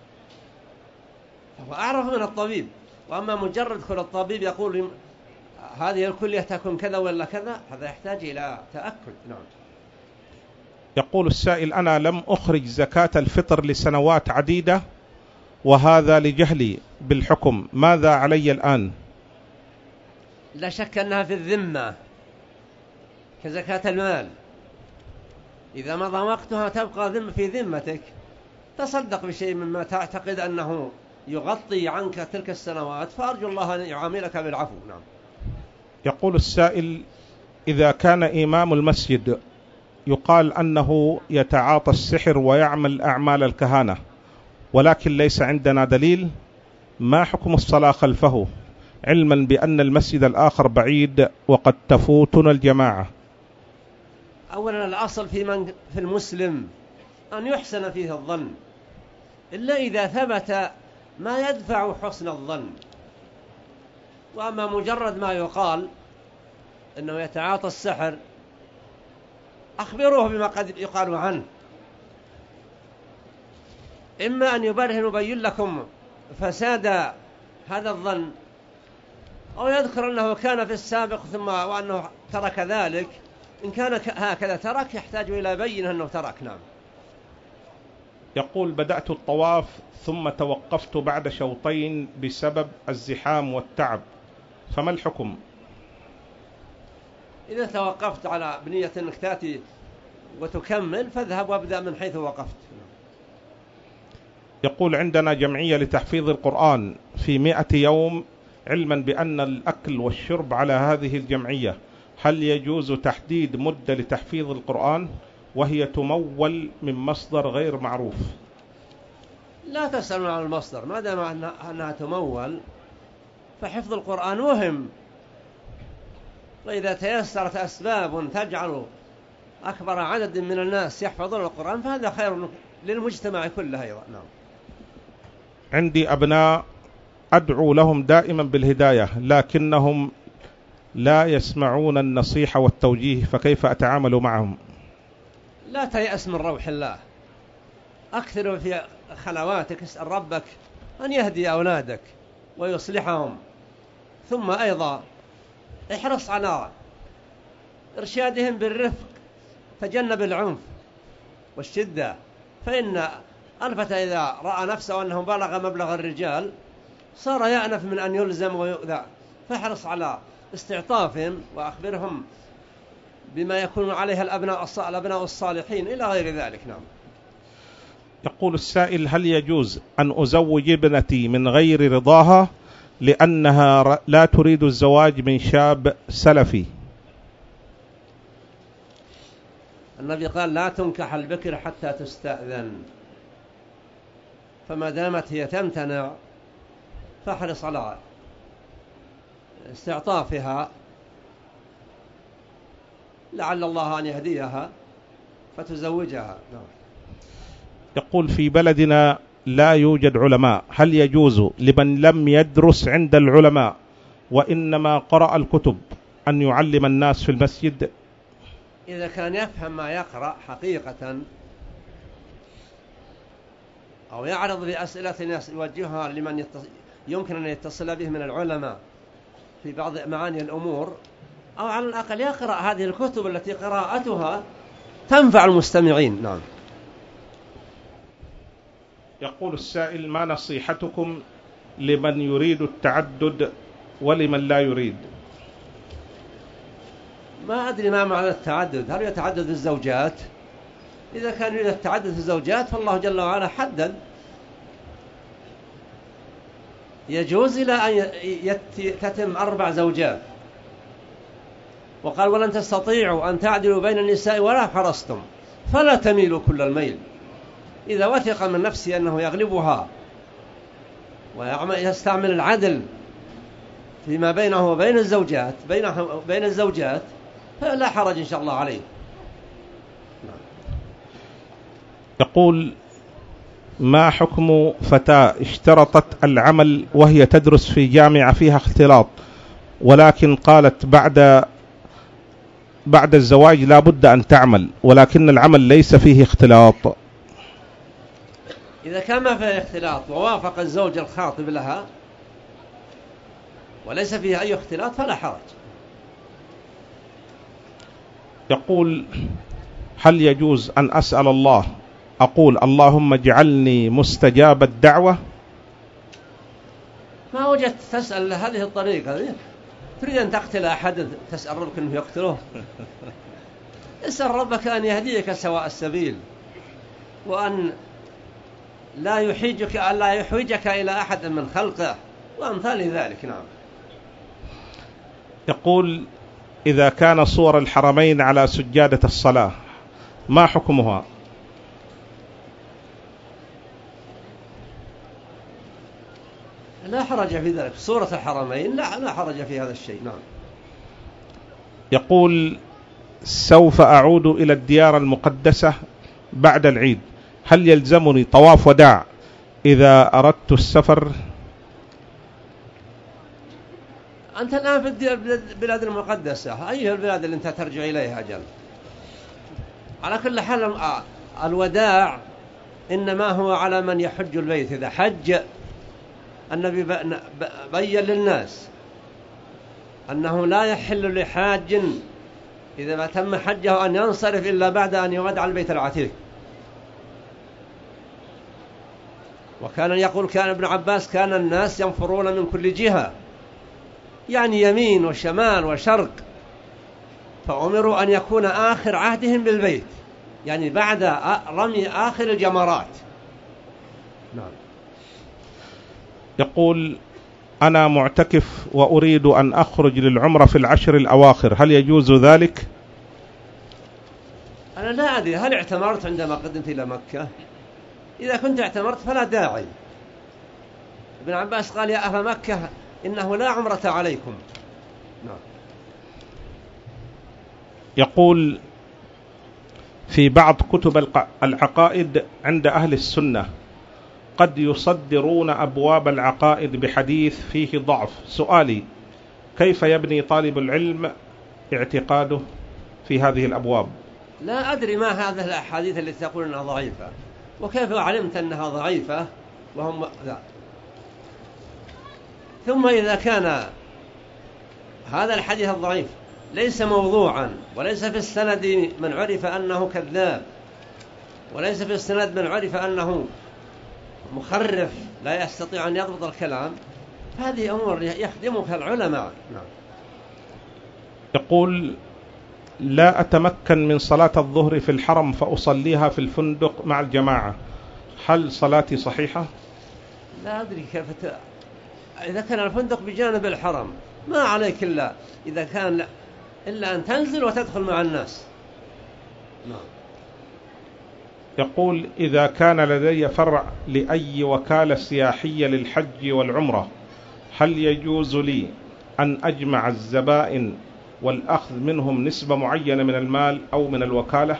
فهو أعرف من الطبيب. وأما مجرد كل الطبيب يقول هذه الكلية تكون كذا ولا كذا هذا يحتاج إلى تأكد. نعم. يقول السائل: أنا لم أخرج زكاة الفطر لسنوات عديدة وهذا لجهلي بالحكم، ماذا علي الآن؟ لا شك أنها في الذمة كزكاة المال، إذا مضى وقتها تبقى ذمة في ذمتك، تصدق بشيء مما تعتقد أنه يغطي عنك تلك السنوات، فأرجو الله أن يعاملك بالعفو. نعم. يقول السائل: إذا كان إمام المسجد يقال أنه يتعاطى السحر ويعمل أعمال الكهانة ولكن ليس عندنا دليل، ما حكم الصلاة خلفه علما بأن المسجد الآخر بعيد وقد تفوتنا الجماعة؟ أولا الأصل في من في المسلم أن يحسن فيه الظن، إلا إذا ثبت ما يدفع حسن الظن. وأما مجرد ما يقال إنه يتعاطى السحر، أخبروه بما قد يقال عنه، إما أن يبرهن ويبين لكم فساد هذا الظن، أو يذكر أنه كان في السابق ثم وأنه ترك ذلك. إن كان هكذا ترك يحتاج إلى بينه أنه ترك. نعم. يقول: بدأت الطواف ثم توقفت بعد شوطين بسبب الزحام والتعب، فما الحكم؟ إذا توقفت على بنية أنك تأتي وتكمل فاذهب وابدأ من حيث وقفت. يقول: عندنا جمعية لتحفيظ القرآن في مئة يوم، علما بأن الأكل والشرب على هذه الجمعية، هل يجوز تحديد مدة لتحفيظ القرآن وهي تمول من مصدر غير معروف؟ لا تسألون عن المصدر، ما دام أنها تمول فحفظ القرآن مهم، وإذا تيسرت أسباب تجعل أكبر عدد من الناس يحفظون القرآن فهذا خير للمجتمع كله أيضا. نعم. عندي أبناء أدعو لهم دائما بالهداية لكنهم لا يسمعون النصيحة والتوجيه، فكيف أتعامل معهم؟ لا تيأس من روح الله، أكثر في خلواتك اسأل ربك أن يهدي أولادك ويصلحهم، ثم أيضا احرص على إرشادهم بالرفق، تجنب العنف والشدة، فإن الفتى إذا رأى نفسه أنه بلغ مبلغ الرجال صار يأنف من أن يلزم ويؤذى، فاحرص على استعطافهم وأخبرهم بما يكون عليها الأبناء الأبناء الصالحين إلى غير ذلك. نعم. يقول السائل: هل يجوز أن أزوج ابنتي من غير رضاها لأنها لا تريد الزواج من شاب سلفي؟ النبي قال: لا تنكح البكر حتى تستأذن، فما دامت هي تمتنع فاحرص على استعطافها لعل الله أن يهديها فتزوجها. نعم. يقول: في بلدنا لا يوجد علماء، هل يجوز لمن لم يدرس عند العلماء وإنما قرأ الكتب أن يعلم الناس في المسجد؟ إذا كان يفهم ما يقرأ حقيقة أو يعرض بأسئلة يوجهها لمن يمكن أن يتصل به من العلماء في بعض معاني الأمور، أو على الأقل يقرأ هذه الكتب التي قراءتها تنفع المستمعين. نعم. يقول السائل: ما نصيحتكم لمن يريد التعدد ولمن لا يريد؟ ما أدري ما معنى التعدد، هل يتعدد الزوجات؟ إذا كان يريد التعدد الزوجات فالله جل وعلا حدد، يجوز إلى أن تتم أربع زوجات، وقال: ولن تستطيعوا أن تعدلوا بين النساء ولا حرصتم فلا تميلوا كل الميل. إذا وثق من نفسه أنه يغلبها ويستعمل العدل فيما بينه وبين الزوجات بينه بين الزوجات فلا حرج إن شاء الله عليه. يقول: ما حكم فتاة اشترطت العمل وهي تدرس في جامعة فيها اختلاط، ولكن قالت بعد بعد الزواج لا بد أن تعمل، ولكن العمل ليس فيه اختلاط؟ إذا كان ما فيه اختلاط ووافق الزوج الخاطب لها وليس فيه أي اختلاط فلا حرج. يقول: هل يجوز أن أسأل الله أقول اللهم اجعلني مستجاب الدعوة؟ ما وجدت تسأل هذه الطريقة، تريد أن تقتل أحد تسأل ربك أنه يقتله؟ اسأل ربك أن يهديك سواء السبيل، وأن لا يحيجك ألا يحوجك إلى أحد من خلقه وأمثال ذلك. نعم. يقول: إذا كان صور الحرمين على سجادة الصلاة ما حكمها؟ لا حرج في ذلك، صورة الحرمين لا لا حرج في هذا الشيء. نعم. يقول: سوف أعود إلى الديار المقدسة بعد العيد، هل يلزمني طواف وداع إذا أردت السفر. أنت الآن في البلاد المقدسة، أي البلاد اللي أنت ترجع إليها جل؟ على كل حال الوداع إنما هو على من يحج البيت. إذا حج النبي بين للناس أنه لا يحل لحاج إذا ما تم حجه أن ينصرف إلا بعد أن يودع البيت العتيق. وكان يقول كان ابن عباس كان الناس ينفرون من كل جهة، يعني يمين وشمال وشرق، فأمروا أن يكون آخر عهدهم بالبيت، يعني بعد رمي آخر الجمرات. نعم. يقول أنا معتكف وأريد أن أخرج للعمرة في العشر الأواخر، هل يجوز ذلك؟ أنا لا أدري هل اعتمرت عندما قدمت إلى مكة؟ إذا كنت اعتمرت فلا داعي. ابن عباس قال يا أهل مكة إنه لا عمرة عليكم. نعم. يقول في بعض كتب العقائد عند أهل السنة قد يصدرون أبواب العقائد بحديث فيه ضعف. سؤالي كيف يبني طالب العلم اعتقاده في هذه الأبواب؟ لا أدري ما هذه الأحاديث التي تقول أنها ضعيفة، وكيف علمت أنها ضعيفة وهم لا. ثم إذا كان هذا الحديث الضعيف ليس موضوعا، وليس في السند من عرف أنه كذاب، وليس في السند من عرف أنه مخرف لا يستطيع أن يضبط الكلام، هذه أمور يخدمك العلماء. نعم. يقول لا أتمكن من صلاة الظهر في الحرم فأصليها في الفندق مع الجماعة، هل صلاتي صحيحة؟ لا أدري كيف ت... إذا كان الفندق بجانب الحرم ما عليك إلا إذا كان لا... إلا أن تنزل وتدخل مع الناس. نعم. يقول إذا كان لدي فرع لأي وكالة سياحية للحج والعمرة، هل يجوز لي أن أجمع الزبائن والأخذ منهم نسبة معينة من المال أو من الوكالة؟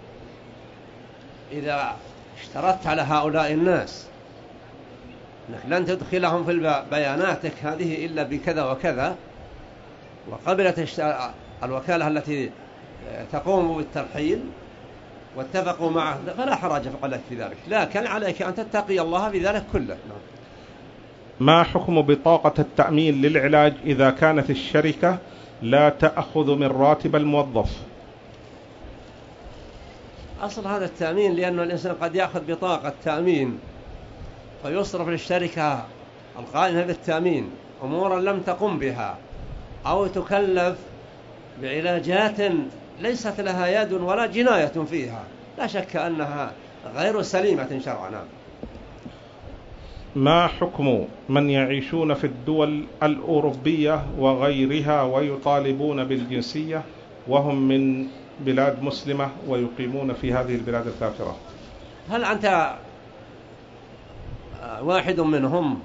إذا اشترطت على هؤلاء الناس أنك لن تدخلهم في بياناتك هذه إلا بكذا وكذا، وقبلت الوكالة التي تقوم بالترحيل واتفقوا معه، فلا حرج عليك في ذلك، لكن عليك أن تتقي الله في ذلك كله. ما حكم بطاقة التأمين للعلاج إذا كانت الشركة لا تأخذ من راتب الموظف؟ أصل هذا التأمين لأن الإنسان قد يأخذ بطاقة تأمين فيصرف للشركة القائمة بالتأمين أمورا لم تقم بها، أو تكلف بعلاجات ليست لها يد ولا جناية فيها، لا شك أنها غير سليمة شرعا. ما حكم من يعيشون في الدول الأوروبية وغيرها ويطالبون بالجنسية وهم من بلاد مسلمة ويقيمون في هذه البلاد الكافرة؟ هل أنت واحد منهم؟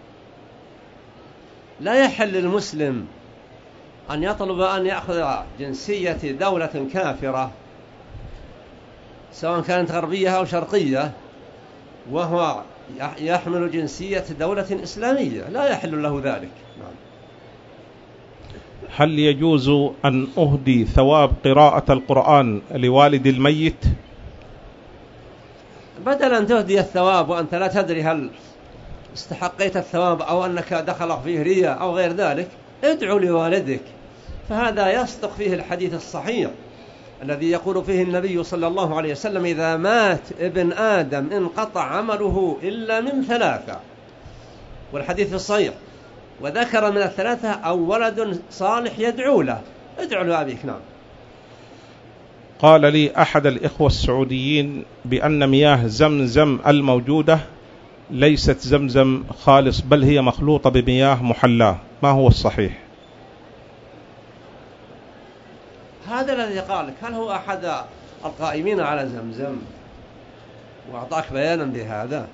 لا يحل للمسلم أن يطلب أن يأخذ جنسية دولة كافرة سواء كانت غربية أو شرقية وهو يحمل جنسية دولة إسلامية، لا يحل له ذلك. هل يجوز أن أهدي ثواب قراءة القرآن لوالد الميت؟ بدل أن تهدي الثواب وأنت لا تدري هل استحقيت الثواب أو أنك دخل فيه رياء أو غير ذلك، ادعو لوالدك، فهذا يصدق فيه الحديث الصحيح الذي يقول فيه النبي صلى الله عليه وسلم إذا مات ابن آدم انقطع عمله إلا من ثلاثة، والحديث الصحيح، وذكر من الثلاثة أو ولد صالح يدعو له، ادعو لأبيك. نعم. قال لي أحد الإخوة السعوديين بأن مياه زمزم الموجودة ليست زمزم خالص بل هي مخلوطة بمياه محلاة، ما هو الصحيح؟ هذا الذي قال لك، هل هو أحد القائمين على زمزم وأعطاك بيانا بهذا؟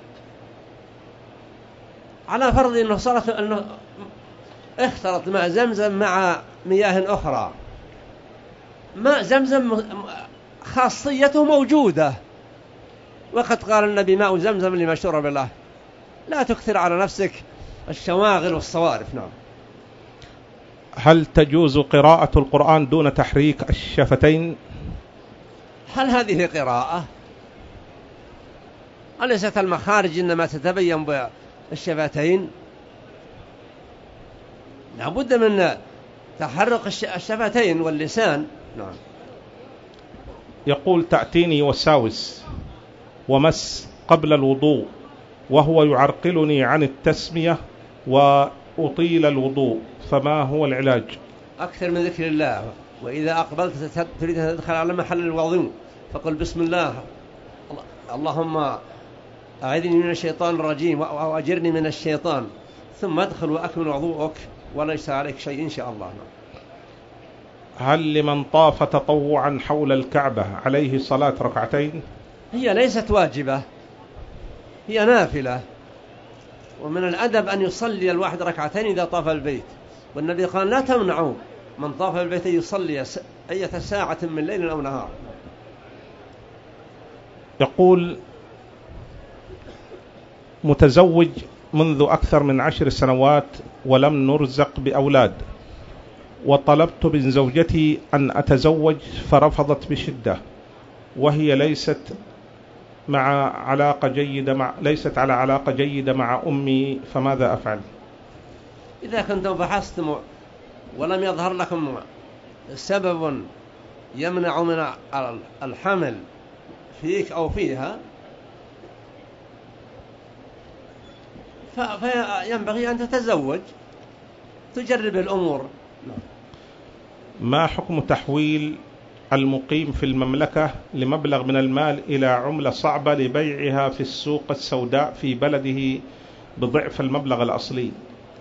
على فرض أنه صارت أنه اختلط مع زمزم مع مياه أخرى، ماء زمزم خاصيته موجودة، وقد قال النبي ماء زمزم لما شرب له، لا تكثر على نفسك الشواغل والصوارف. نعم. هل تجوز قراءة القرآن دون تحريك الشفتين؟ هل هذه قراءة؟ أليست المخارج إنما تتبين بالشفتين؟ لابد من تحرك الشفتين واللسان. نعم. يقول تأتيني وساوس ومس قبل الوضوء وهو يعرقلني عن التسمية وأطيل الوضوء، فما هو العلاج؟ أكثر من ذكر الله، وإذا أقبلت تريد أن تدخل على محل الوضوء فقل بسم الله، اللهم أعذني من الشيطان الرجيم وأجرني من الشيطان، ثم ادخل وأكمل وضوءك وليس عليك شيء إن شاء الله. هل لمن طاف تطوعا حول الكعبة عليه صلاة ركعتين؟ هي ليست واجبة، هي نافلة، ومن الأدب أن يصلي الواحد ركعتين إذا طاف البيت، والنبي قال لا تمنعوا من طاف البيت يصلي أي ساعة من ليل أو نهار. يقول متزوج منذ أكثر من عشر سنوات ولم نرزق بأولاد، وطلبت من زوجتي أن أتزوج فرفضت بشدة، وهي ليست مع علاقة جيدة مع ليست على علاقة جيدة مع أمي، فماذا أفعل؟ إذا كنتم بحثتم ولم يظهر لكم سبب يمنع من الحمل فيك أو فيها فينبغي أن تتزوج، تجرب الأمور. ما حكم تحويل المقيم في المملكة لمبلغ من المال إلى عملة صعبة لبيعها في السوق السوداء في بلده بضعف المبلغ الأصلي؟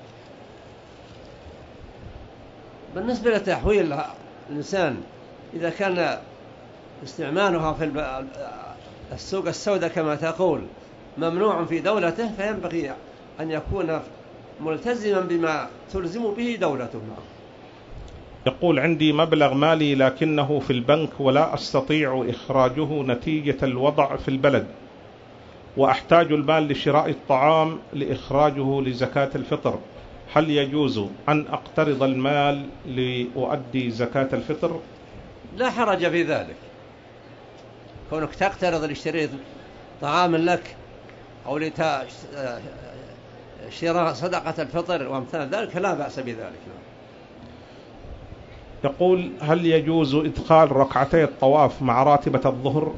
بالنسبة لتحويل الإنسان إذا كان استعمالها في السوق السوداء كما تقول ممنوع في دولته، فينبغي أن يكون ملتزما بما تلزم به دولته. يقول عندي مبلغ مالي لكنه في البنك ولا أستطيع إخراجه نتيجة الوضع في البلد، وأحتاج المال لشراء الطعام لإخراجه لزكاة الفطر، هل يجوز أن أقترض المال لأؤدي زكاة الفطر؟ لا حرج في ذلك، كونك تقترض لشراء طعام لك أو لشراء صدقة الفطر وامثال ذلك لا بأس بذلك. يقول هل يجوز إدخال ركعتي الطواف مع راتبة الظهر؟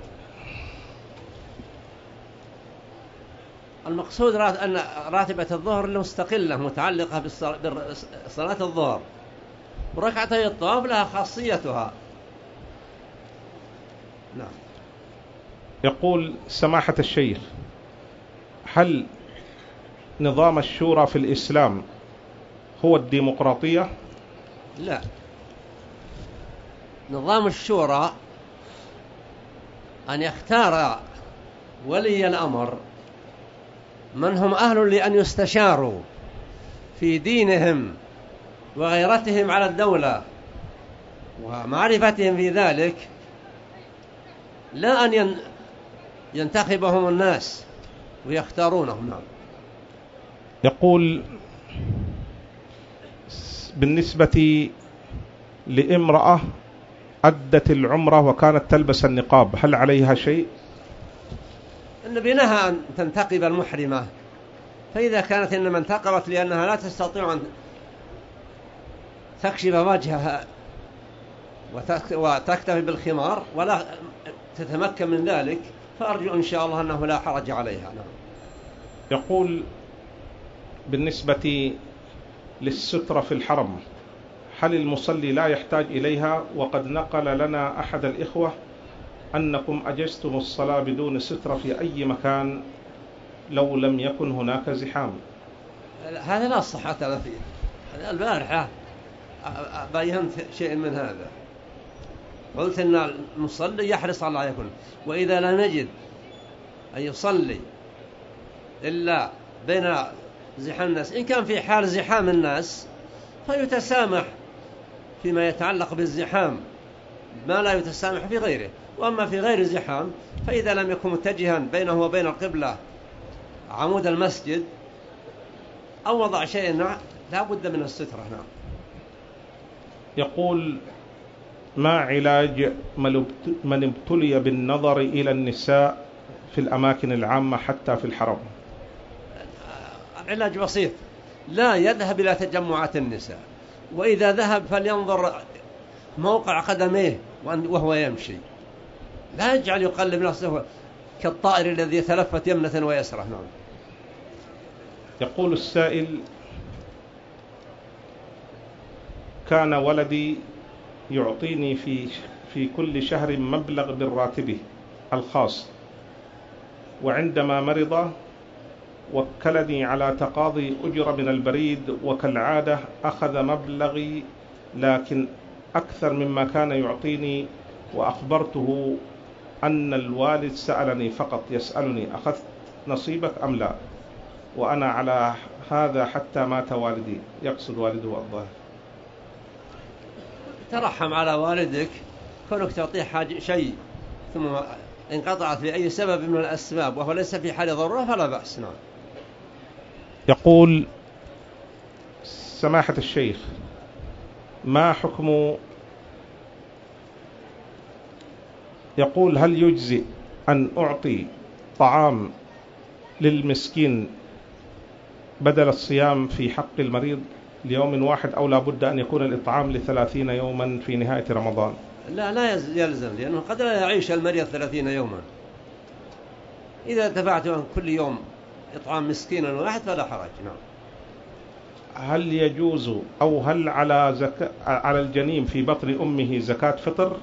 المقصود أن راتبة الظهر مستقلة متعلقة بصلاة الظهر، وركعتي الطواف لها خاصيتها. نعم. يقول سماحة الشيخ، هل نظام الشورى في الإسلام هو الديمقراطية؟ لا، نظام الشورى أن يختار ولي الأمر من هم أهل لأن يستشاروا في دينهم وغيرتهم على الدولة ومعرفتهم في ذلك، لا أن ينتخبهم الناس ويختارونهم. نعم. يقول بالنسبة لامرأة أدت العمرة وكانت تلبس النقاب، هل عليها شيء؟ النبي نهى أن تنتقب المحرمة، فإذا كانت إنما انتقبت لأنها لا تستطيع أن تكشف وجهها وتكتفي بالخمار ولا تتمكن من ذلك، فأرجو إن شاء الله أنه لا حرج عليها. نعم. يقول بالنسبة للسترة في الحرم، هل المصلي لا يحتاج إليها؟ وقد نقل لنا أحد الإخوة أنكم أجزتم الصلاة بدون سترة في أي مكان لو لم يكن هناك زحام. هذا لا صحة له فيه. البارحة بينت شيء من هذا، قلت أن المصلي يحرص على يكون، وإذا لا نجد أن يصلي إلا بين زحام الناس، إن كان في حال زحام الناس فيتسامح فيما يتعلق بالزحام ما لا يتسامح في غيره، وأما في غير زحام فإذا لم يكن متجها بينه وبين القبلة عمود المسجد أو وضع شيء نعم لا بد من السترة. نعم. يقول: ما علاج من ابتلي بالنظر إلى النساء في الأماكن العامة حتى في الحرم؟ العلاج بسيط، لا يذهب إلى تجمعات النساء، وإذا ذهب فلينظر موقع قدميه وهو يمشي، لا يجعل يقلب نفسه كالطائر الذي يتلفت يمنة ويسرى. نعم. يقول السائل: كان ولدي يعطيني في في كل شهر مبلغ من راتبه الخاص، وعندما مرض وكلني على تقاضي أجرة من البريد، وكالعادة أخذ مبلغي لكن أكثر مما كان يعطيني، وأخبرته أن الوالد سألني فقط يسألني أخذت نصيبك أم لا، وأنا على هذا حتى مات والدي، يقصد والده الظاهر. ترحم على والدك، كونك تعطيه حاجة شيء ثم انقطعت لأي سبب من الأسباب وهو ليس في حال ضرورة فلا بأس. نعم. يقول: سماحة الشيخ، ما حكم، يقول: هل يجزئ أن أعطي طعام للمسكين بدل الصيام في حق المريض ليوم واحد، أو لا بد أن يكون الإطعام لثلاثين يوما في نهاية رمضان؟ لا لا يلزم، لأنه قد لا يعيش المريض ثلاثين يوما. إذا دفعت كل يوم إطعام مسكينا واحد فلا حرج. نعم. هل يجوز أو هل على زك... على الجنين في بطن أمه زكاة فطر؟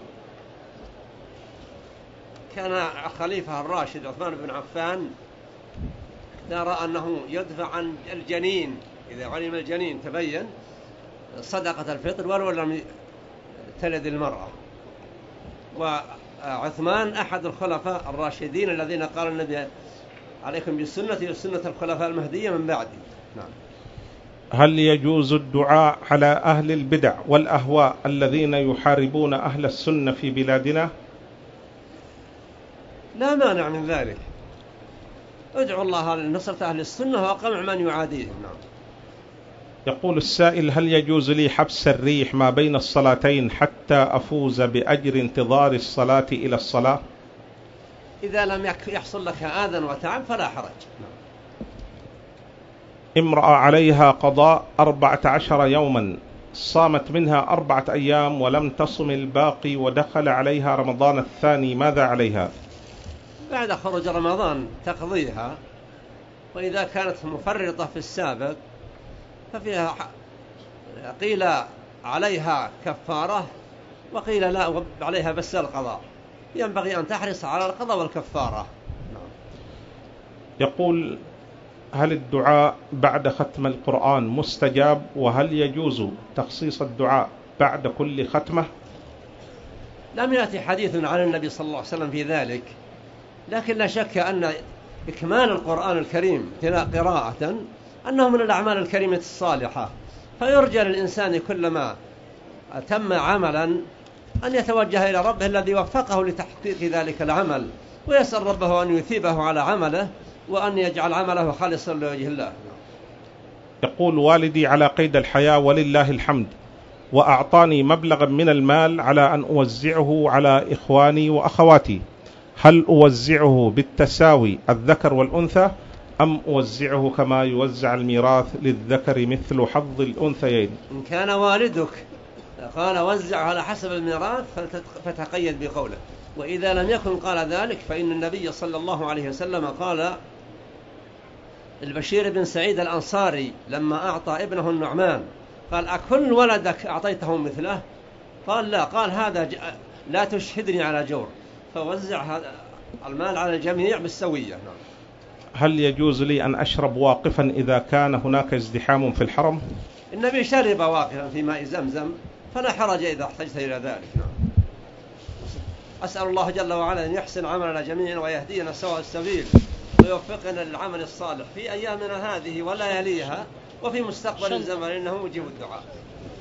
كان خليفة الراشد عثمان بن عفان يرى أنه يدفع عن الجنين إذا علم الجنين تبين صدقة الفطر ولو لم تلد المرأة. وعثمان أحد الخلفاء الراشدين الذين قال النبي عليكم بالسنة وسنة الخلفاء المهدية من بعدي. نعم. هل يجوز الدعاء على أهل البدع والأهواء الذين يحاربون أهل السنة في بلادنا؟ لا مانع من ذلك، ادعو الله لنصرة أهل السنة وقمع من يعاديهم. نعم. يقول السائل: هل يجوز لي حبس الريح ما بين الصلاتين حتى أفوز بأجر انتظار الصلاة إلى الصلاة؟ إذا لم يحصل لك آذى وتعب فلا حرج. نعم. امرأة عليها قضاء أربعة عشر يوما، صامت منها أربعة أيام ولم تصم الباقي، ودخل عليها رمضان الثاني، ماذا عليها؟ بعد خروج رمضان تقضيها، وإذا كانت مفرطة في السابق ففيها قيل عليها كفارة وقيل لا عليها بس القضاء، ينبغي أن تحرص على القضاء والكفارة. نعم. يقول: هل الدعاء بعد ختم القرآن مستجاب؟ وهل يجوز تخصيص الدعاء بعد كل ختمة؟ لم يأتي حديث عن النبي صلى الله عليه وسلم في ذلك، لكن لا شك أن إكمال القرآن الكريم قراءة أنه من الأعمال الكريمة الصالحة، فيرجى للإنسان كلما تم عملا أن يتوجه إلى ربه الذي وفقه لتحقيق ذلك العمل، ويسأل ربه أن يثيبه على عمله وأن يجعل عمله خالصا لوجه الله. يقول: والدي على قيد الحياة ولله الحمد، وأعطاني مبلغا من المال على أن أوزعه على إخواني وأخواتي، هل أوزعه بالتساوي الذكر والأنثى أم أوزعه كما يوزع الميراث للذكر مثل حظ الأنثيين؟ إن كان والدك قال وزع على حسب الميراث فتقيد بقوله، وإذا لم يكن قال ذلك فإن النبي صلى الله عليه وسلم قال البشير بن سعيد الأنصاري لما أعطى ابنه النعمان قال أكل ولدك أعطيته مثله؟ قال لا، قال هذا لا تشهدني على جور، فوزع هذا المال على الجميع بالسوية. هل يجوز لي أن أشرب واقفا إذا كان هناك ازدحام في الحرم؟ النبي شرب واقفا في ماء زمزم فلا حرج إذا احتجت إلى ذلك. نعم. أسأل الله جل وعلا أن يحسن عملنا جميعا ويهدينا سواء السبيل ويوفقنا للعمل الصالح في أيامنا هذه ولا يليها وفي مستقبل الزمن، إنه مجيب الدعاء.